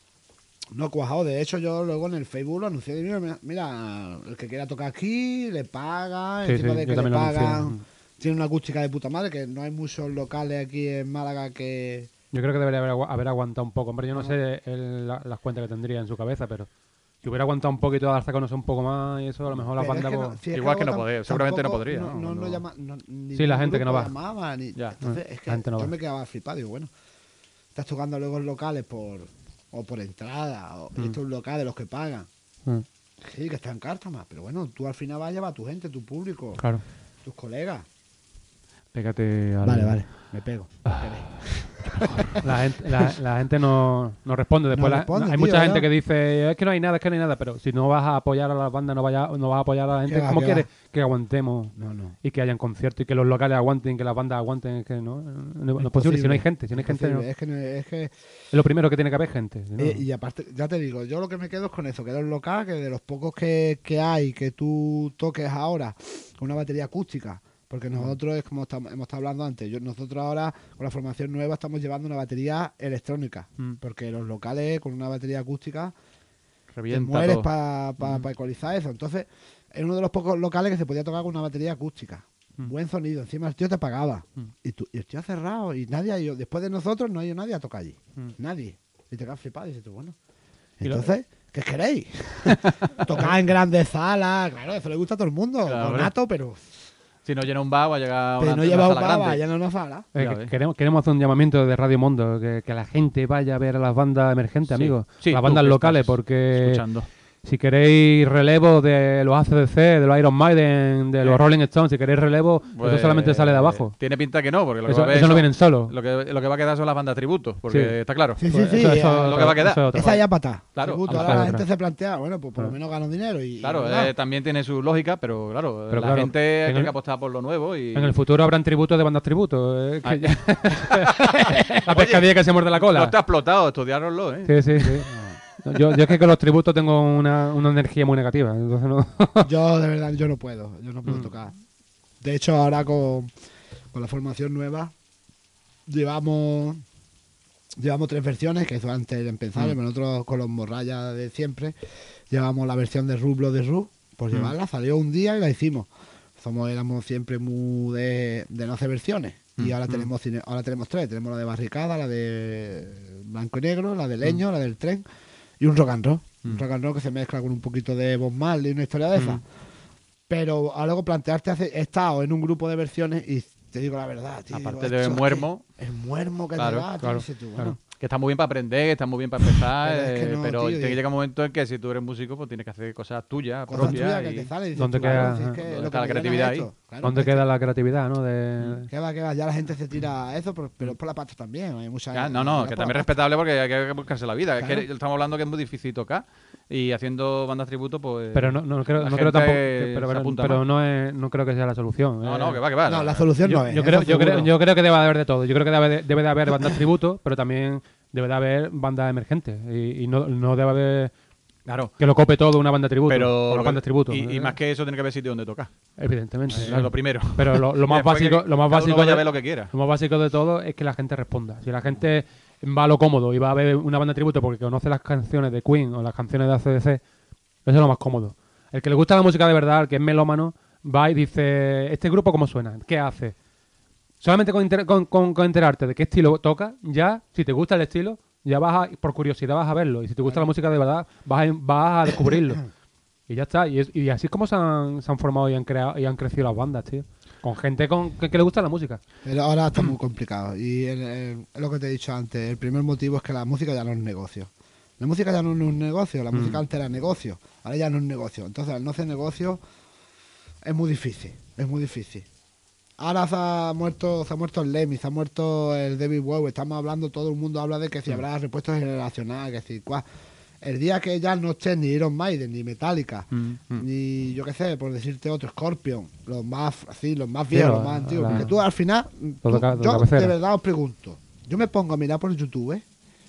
no cuajado. De hecho, yo luego en el Facebook lo anuncié, mira, el que quiera tocar aquí, le paga, Sí, encima sí, de yo que le también lo anuncié. pagan, tiene una acústica de puta madre, que no hay muchos locales aquí en Málaga que... Yo creo que debería haber aguantado un poco. Hombre, yo no sé las cuentas que tendría en su cabeza, pero si hubiera aguantado un poquito, darse a conocer un poco más y eso, a lo mejor la Pero banda... es que pues- si es Igual que no luego podría, seguramente no podría, ¿no? No, No. llama, Sí, la gente que no va. Llamaba, Ya. Entonces, es que La gente no yo va. me quedaba flipado. Digo, bueno, estás tocando luego en locales o por entrada, o estos locales los que pagan. Mm, Sí, que está en Cártama, pero bueno, tú al final vas a llevar a tu gente, tu público, claro. tus colegas. Pégate al... Vale, me pego. La gente no responde. Después No responde, hay tío, mucha gente ¿verdad? que dice, es que no hay nada, pero si no vas a apoyar a la banda, no vas a apoyar a la gente, Que va, ¿cómo que quieres va. que aguantemos No. y que hayan conciertos y que los locales aguanten, que las bandas aguanten? Es que no es posible, si no hay gente. Si no hay gente, no. Es que Es lo primero que tiene que haber gente. ¿no? y aparte, ya te digo, yo lo que me quedo es con eso, que era un local, que de los pocos que hay, que tú toques ahora con una batería acústica, porque nosotros, es como hemos estado hablando antes, nosotros ahora con la formación nueva estamos llevando una batería electrónica, porque los locales con una batería acústica te Revienta mueres todo. para ecualizar eso. Entonces, es uno de los pocos locales que se podía tocar con una batería acústica. Buen sonido, encima el tío te pagaba. Y el tío ha cerrado y nadie ha ido, después de nosotros no ha ido nadie a tocar allí. Nadie. Y te quedas flipado y dices tú, bueno. Entonces, ¿qué queréis? Tocar en grandes salas, claro, eso le gusta a todo el mundo. Claro, Bonato, pero Si no llena un bar, va a llegar a pero una, no lleva una un sala baba, grande. ya no una sala. Ya ves. Queremos hacer un llamamiento de Radio Mundo, que la gente vaya a ver a las bandas emergentes, Sí. amigos. Sí, las tú bandas que locales, estás porque Escuchando. si queréis relevo de los AC/DC, de los Iron Maiden, de los Rolling Stones, si queréis relevo, Pues, eso solamente sale de abajo. Tiene pinta que no, porque lo que Eso, va a haber eso no son- vienen solos. Lo que va a quedar son las bandas tributos, porque Sí. está claro. Sí, Pues sí, eso- sí. eso- lo que va a quedar. eso es otra Esa cosa. ya patá. Claro, Tributo. a Ahora la otra. gente se plantea, bueno, pues por lo Claro. menos gano dinero y Claro, ¿verdad? también tiene su lógica, pero claro, Pero la claro, gente en tiene el- que apostar por lo nuevo y... En el futuro habrán tributos de bandas tributos. Ay. La pescadilla que se muerde la No cola. está explotado, estudiároslo, ¿eh? Sí. Yo es que con los tributos tengo una energía muy negativa. Entonces no. Yo de verdad yo no puedo tocar. De hecho ahora con la formación nueva llevamos 3 versiones que hizo antes el Impensable, pero nosotros con los Morrayas de siempre llevamos la versión de Rublo de Ru, por llevarla, salió un día y la hicimos. Éramos siempre muy de no hacer versiones. Y ahora tenemos 3, tenemos la de Barricada, la de Blanco y Negro, la de Leño, la del Tren y un rock and roll. Un rock and roll que se mezcla con un poquito de Bob Marley y una historia de esa. Pero a luego plantearte, he estado en un grupo de versiones y te digo la verdad, tío. Aparte digo, de esto es muermo. que el muermo que Claro, te da, tío, claro, dices tú, bueno, claro. Que está muy bien para aprender, que está muy bien para empezar, Pero es que no, pero tío, tiene que y- llegar un momento en que si tú eres músico, pues tienes que hacer cosas tuyas, cosas propias. tuyas que y- te salen y dices ¿Dónde tú, claro, queda- si es que ¿dónde lo que está la me llena creatividad es ahí? esto. Claro, ¿Dónde esto- queda la creatividad, no? De... ¿Qué va? Ya la gente se tira a eso, pero es por la pasta también. Hay mucha Ya, es no, por que la también es pasta. respetable porque hay que buscarse la vida. Claro. Es que estamos hablando que es muy difícil tocar y haciendo bandas tributo, pues. Pero no creo, la no creo gente tampoco. se apunta Pero más. no creo que sea la solución. No, que va. No, la solución no es. Yo eso creo seguro. que debe de haber de todo. Yo creo que debe de haber bandas tributo, pero también debe de haber bandas emergentes. Y no debe haber Claro. que lo cope todo una banda tributo. Pero o una banda tributo. y más que eso tiene que haber sitio donde tocar. Evidentemente. Es claro. lo primero. Pero lo más Después básico, que lo más cada uno básico vaya a de, ver lo que quiera. lo más básico de todo es que la gente responda. Si la gente va a lo cómodo y va a ver una banda tributo porque conoce las canciones de Queen o las canciones de AC/DC, eso es lo más cómodo. El que le gusta la música de verdad, el que es melómano, va y dice, ¿este grupo cómo suena? ¿Qué hace? Solamente con enterarte de qué estilo toca, ya, si te gusta el estilo, ya por curiosidad vas a verlo. Y si te gusta la música de verdad, vas a descubrirlo. Y ya está. Y así es como se han formado y han creado y han crecido las bandas, tío. Con gente que le gusta la música. Pero ahora está muy complicado. Y es lo que te he dicho antes. El primer motivo es que la música ya no es negocio. La música ya no es un negocio. La música antes era negocio. Ahora ya no es negocio. Entonces, al no hacer negocio, es muy difícil. Es muy difícil. Ahora se ha muerto el Lemmy, se ha muerto el David Bowie. Estamos hablando, todo el mundo habla de que si habrá repuestos generacionales, que si cuál. El día que ya no esté ni Iron Maiden, ni Metallica, ni yo qué sé, por decirte otro, Scorpion, los más viejos, los más antiguos. Porque tú al final, yo de verdad os pregunto, yo me pongo a mirar por YouTube,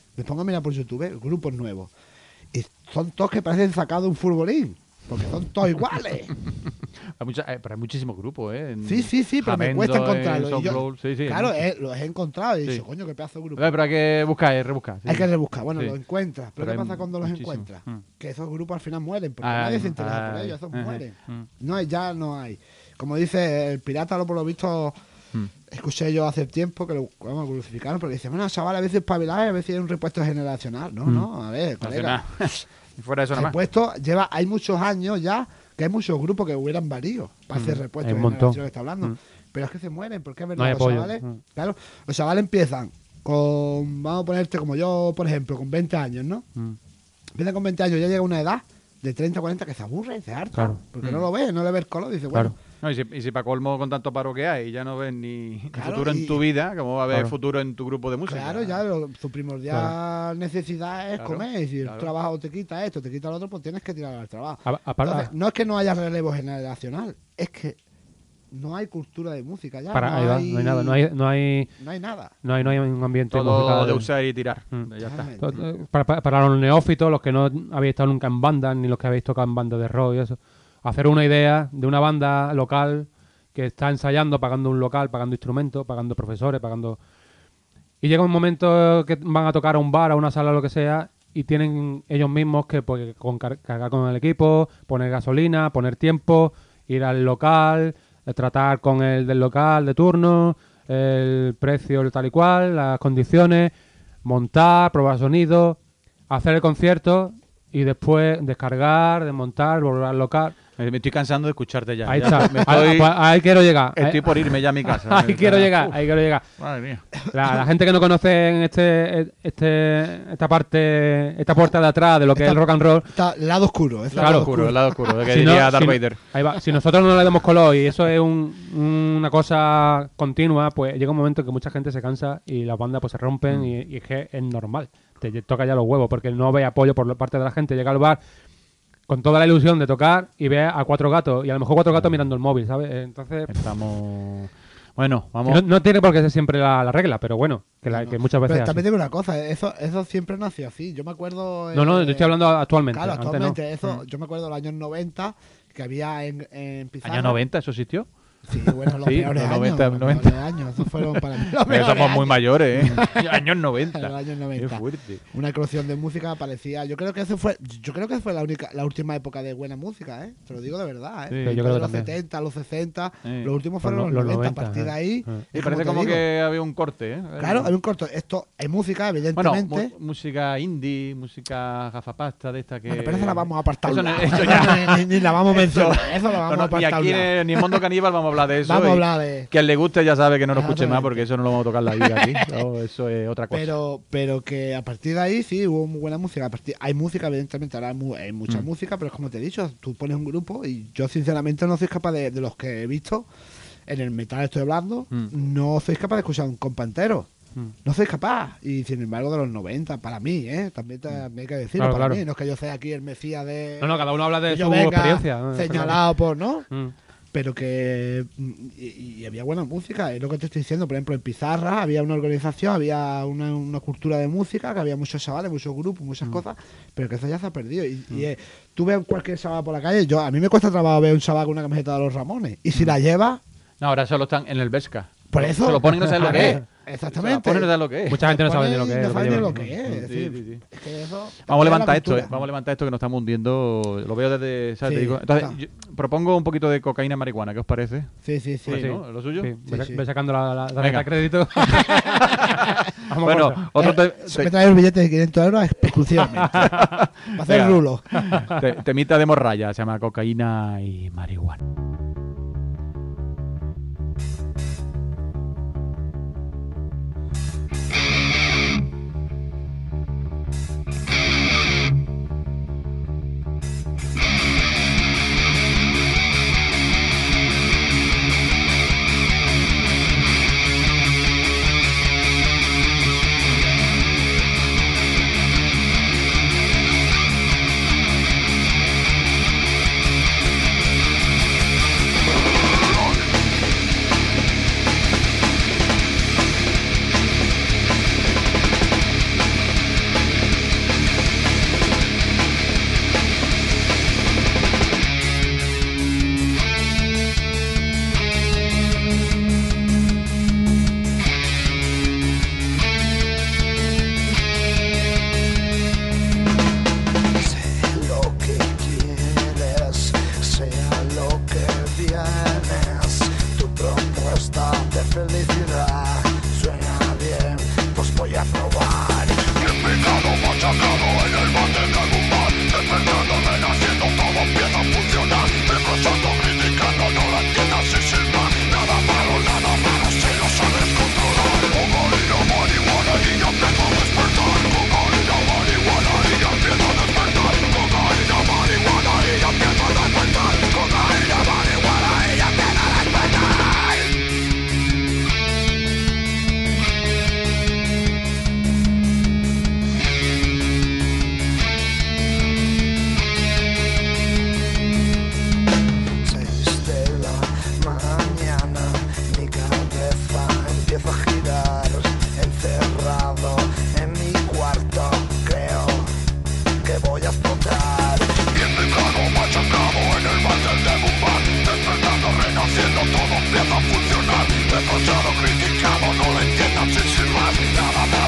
grupos nuevos, y son todos que parecen sacados de un furbolín, porque son todos iguales. Pero hay muchísimos grupos, ¿eh? Sí, pero me cuesta encontrarlos. Claro, los he encontrado y he dicho, coño, qué pedazo de grupo. Pero hay que buscar, rebuscar. Sí. Hay que rebuscar, bueno, Sí. los encuentras. Pero ¿qué pasa cuando los encuentras? Que esos grupos al final mueren, porque nadie se interesa por ellos, esos mueren. Ya no hay. Como dice el pirata, por lo visto, escuché yo hace tiempo que lo crucificaron, porque dice, bueno, chaval, a veces espabilar, a veces hay un repuesto generacional. No, a ver, colega. Fuera de eso nada más. Repuesto hay muchos años ya que hay muchos grupos que hubieran varios para hacer repuestos de generación que está hablando. Pero es que se mueren, porque es verdad, No hay los apoyo. chavales, claro, los chavales empiezan con, vamos a ponerte como yo, por ejemplo, con 20 años, ¿no? Empiezan con 20 años, ya llega una edad de 30 o 40 que se aburre, se harta, Claro. porque no lo ve, no le ve el color, dice, bueno, No, y si para colmo con tanto paro que hay, ya no ves ni Claro, futuro en tu vida, ¿cómo va a haber Claro. futuro en tu grupo de música? claro, ya su primordial necesidad es comer, y si el trabajo te quita esto, te quita lo otro, pues tienes que tirar al trabajo. Entonces, no es que no haya relevo generacional, es que no hay cultura de música ya. No hay nada, no hay nada. No hay un ambiente Todo musical. de usar y tirar. Ya está. Para los neófitos, los que no habéis estado nunca en bandas, ni los que habéis tocado en bandas de rock y eso, hacer una idea de una banda local que está ensayando, pagando un local, pagando instrumentos, pagando profesores, pagando... Y llega un momento que van a tocar a un bar, a una sala, lo que sea, y tienen ellos mismos que pues, cargar con el equipo, poner gasolina, poner tiempo, ir al local, tratar con el del local de turno, el precio, el tal y cual, las condiciones, montar, probar sonido, hacer el concierto y después descargar, desmontar, volver al local. Me estoy cansando de escucharte ya. Ahí Ya está. Ahí quiero llegar. Estoy por irme ya a mi casa. Ahí quiero llegar. Madre mía. La gente que no conoce esta puerta de atrás de lo que es el rock and roll. Está el lado oscuro. El lado oscuro, de que Si diría no- Darth si no- Vader. Ahí va. Si nosotros no le damos color y eso es una cosa continua, pues llega un momento que mucha gente se cansa y las bandas pues se rompen y es que es normal. Te toca ya los huevos porque no ve apoyo por parte de la gente. Llega al bar con toda la ilusión de tocar y ve a 4 gatos y a lo mejor 4 gatos mirando el móvil, ¿sabes? Entonces Estamos... Bueno, vamos... no tiene por qué ser siempre la regla, pero bueno, que muchas veces Pero es también así. digo una cosa, eso siempre nació así. Yo me acuerdo... No, yo estoy hablando actualmente. Claro, antes actualmente, no. eso, yo me acuerdo de los años 90, que había en Pizarra... ¿Años 90 eso existió? Sí, bueno, los Sí, peores los años. 90, Los 90. peores años, esos fueron para mí los peores Somos muy años. mayores, ¿eh? Años 90. En los años 90. Qué fuerte. Una eclosión de música parecía... Yo creo que fue la última época de buena música, ¿eh? Te lo digo de verdad, ¿eh? Sí, yo De creo que los también. 70, los 60, Sí. los últimos fueron Los los 90. 90, A partir de ahí... Y es parece te como digo. que había un corte, ¿eh? Claro, hay un corto. Esto hay música, Bueno, evidentemente. música indie, música gafapasta de esta que... Bueno, pero eso la vamos a apartar. Eso un no- lado. eso ya- ni la vamos a mencionar. Eso lo vamos No, a no, ni apartar. aquí un lado. ni en Mundo Caníbal vamos a hablar de eso. Vamos a y hablar de... Que al le guste ya sabe que no lo escuche más Exactamente. porque eso no lo vamos a tocar en la vida aquí. No, eso es otra cosa. Pero que a partir de ahí sí hubo muy buena música. Hay música, evidentemente, ahora hay mucha música, pero es como te he dicho, tú pones un grupo y yo sinceramente no soy capaz de los que he visto, en el metal estoy hablando, no soy capaz de escuchar un compa entero. No soy capaz. Y sin embargo, de los 90, para mí, también hay que decirlo, Claro, para claro. mí. No es que yo sea aquí el mesías de... No, cada uno habla de que yo su venga experiencia. ¿no? señalado por, ¿no? pero que y había buena música, es lo que te estoy diciendo. Por ejemplo, en Pizarra había una organización, había una cultura de música, que había muchos chavales, muchos grupos, muchas cosas, pero que eso ya se ha perdido. Tú ves cualquier chaval por la calle, a mí me cuesta trabajo ver un chaval con una camiseta de los Ramones, y si la lleva, No, ahora solo están en el Vesca. por eso Se lo ponen y no saben lo que es. exactamente. Se lo ponen y no saben lo que es. Mucha gente no sabe ni lo que es. No sabe ni lo que Sí, es. Es decir, sí, sí. es que eso Vamos a levantar la esto, cultura. vamos a levantar esto que nos estamos hundiendo. Lo veo desde, ¿sabes? Sí, Te digo. Entonces, está. yo propongo un poquito de cocaína y marihuana, ¿qué os parece? Sí, sí, sí. Pues sí, ¿no? ¿Lo suyo? Sí, Sí, ve, sí. ve sacando la tarjeta Venga. de crédito. Vamos Bueno, por otro Se me trae el billete de 500 euros exclusivamente. Para hacer Venga. rulo. temita de morralla, se llama cocaína y marihuana. Sé lo que quieres, sea lo que vienes. Tu propuesta de felicidad suena bien, pues voy a probar. Mi pecado machacado en el mate de algún bar, despertando, renaciendo, todo empieza a funcionar. Reprochando, criticando, no la entiendas y sin más. Nada malo, si lo sabes controlar. Cocaína, marihuana y ya empiezo a despertar. Cocaína, marihuana y ya empiezo a despertar. Cocaína, marihuana y ya empiezo a despertar. Cocaína, marihuana y ya empiezo a despertar. Seis de la mañana, mi cabeza empieza a girar. Encerrado en mi cuarto, creo que voy a explotar. Y en pecado machacado en el váter de un bar, despertando, renaciendo, todo empieza a funcionar. Reprochado, criticado, no lo entiendas sin más. Nada malo.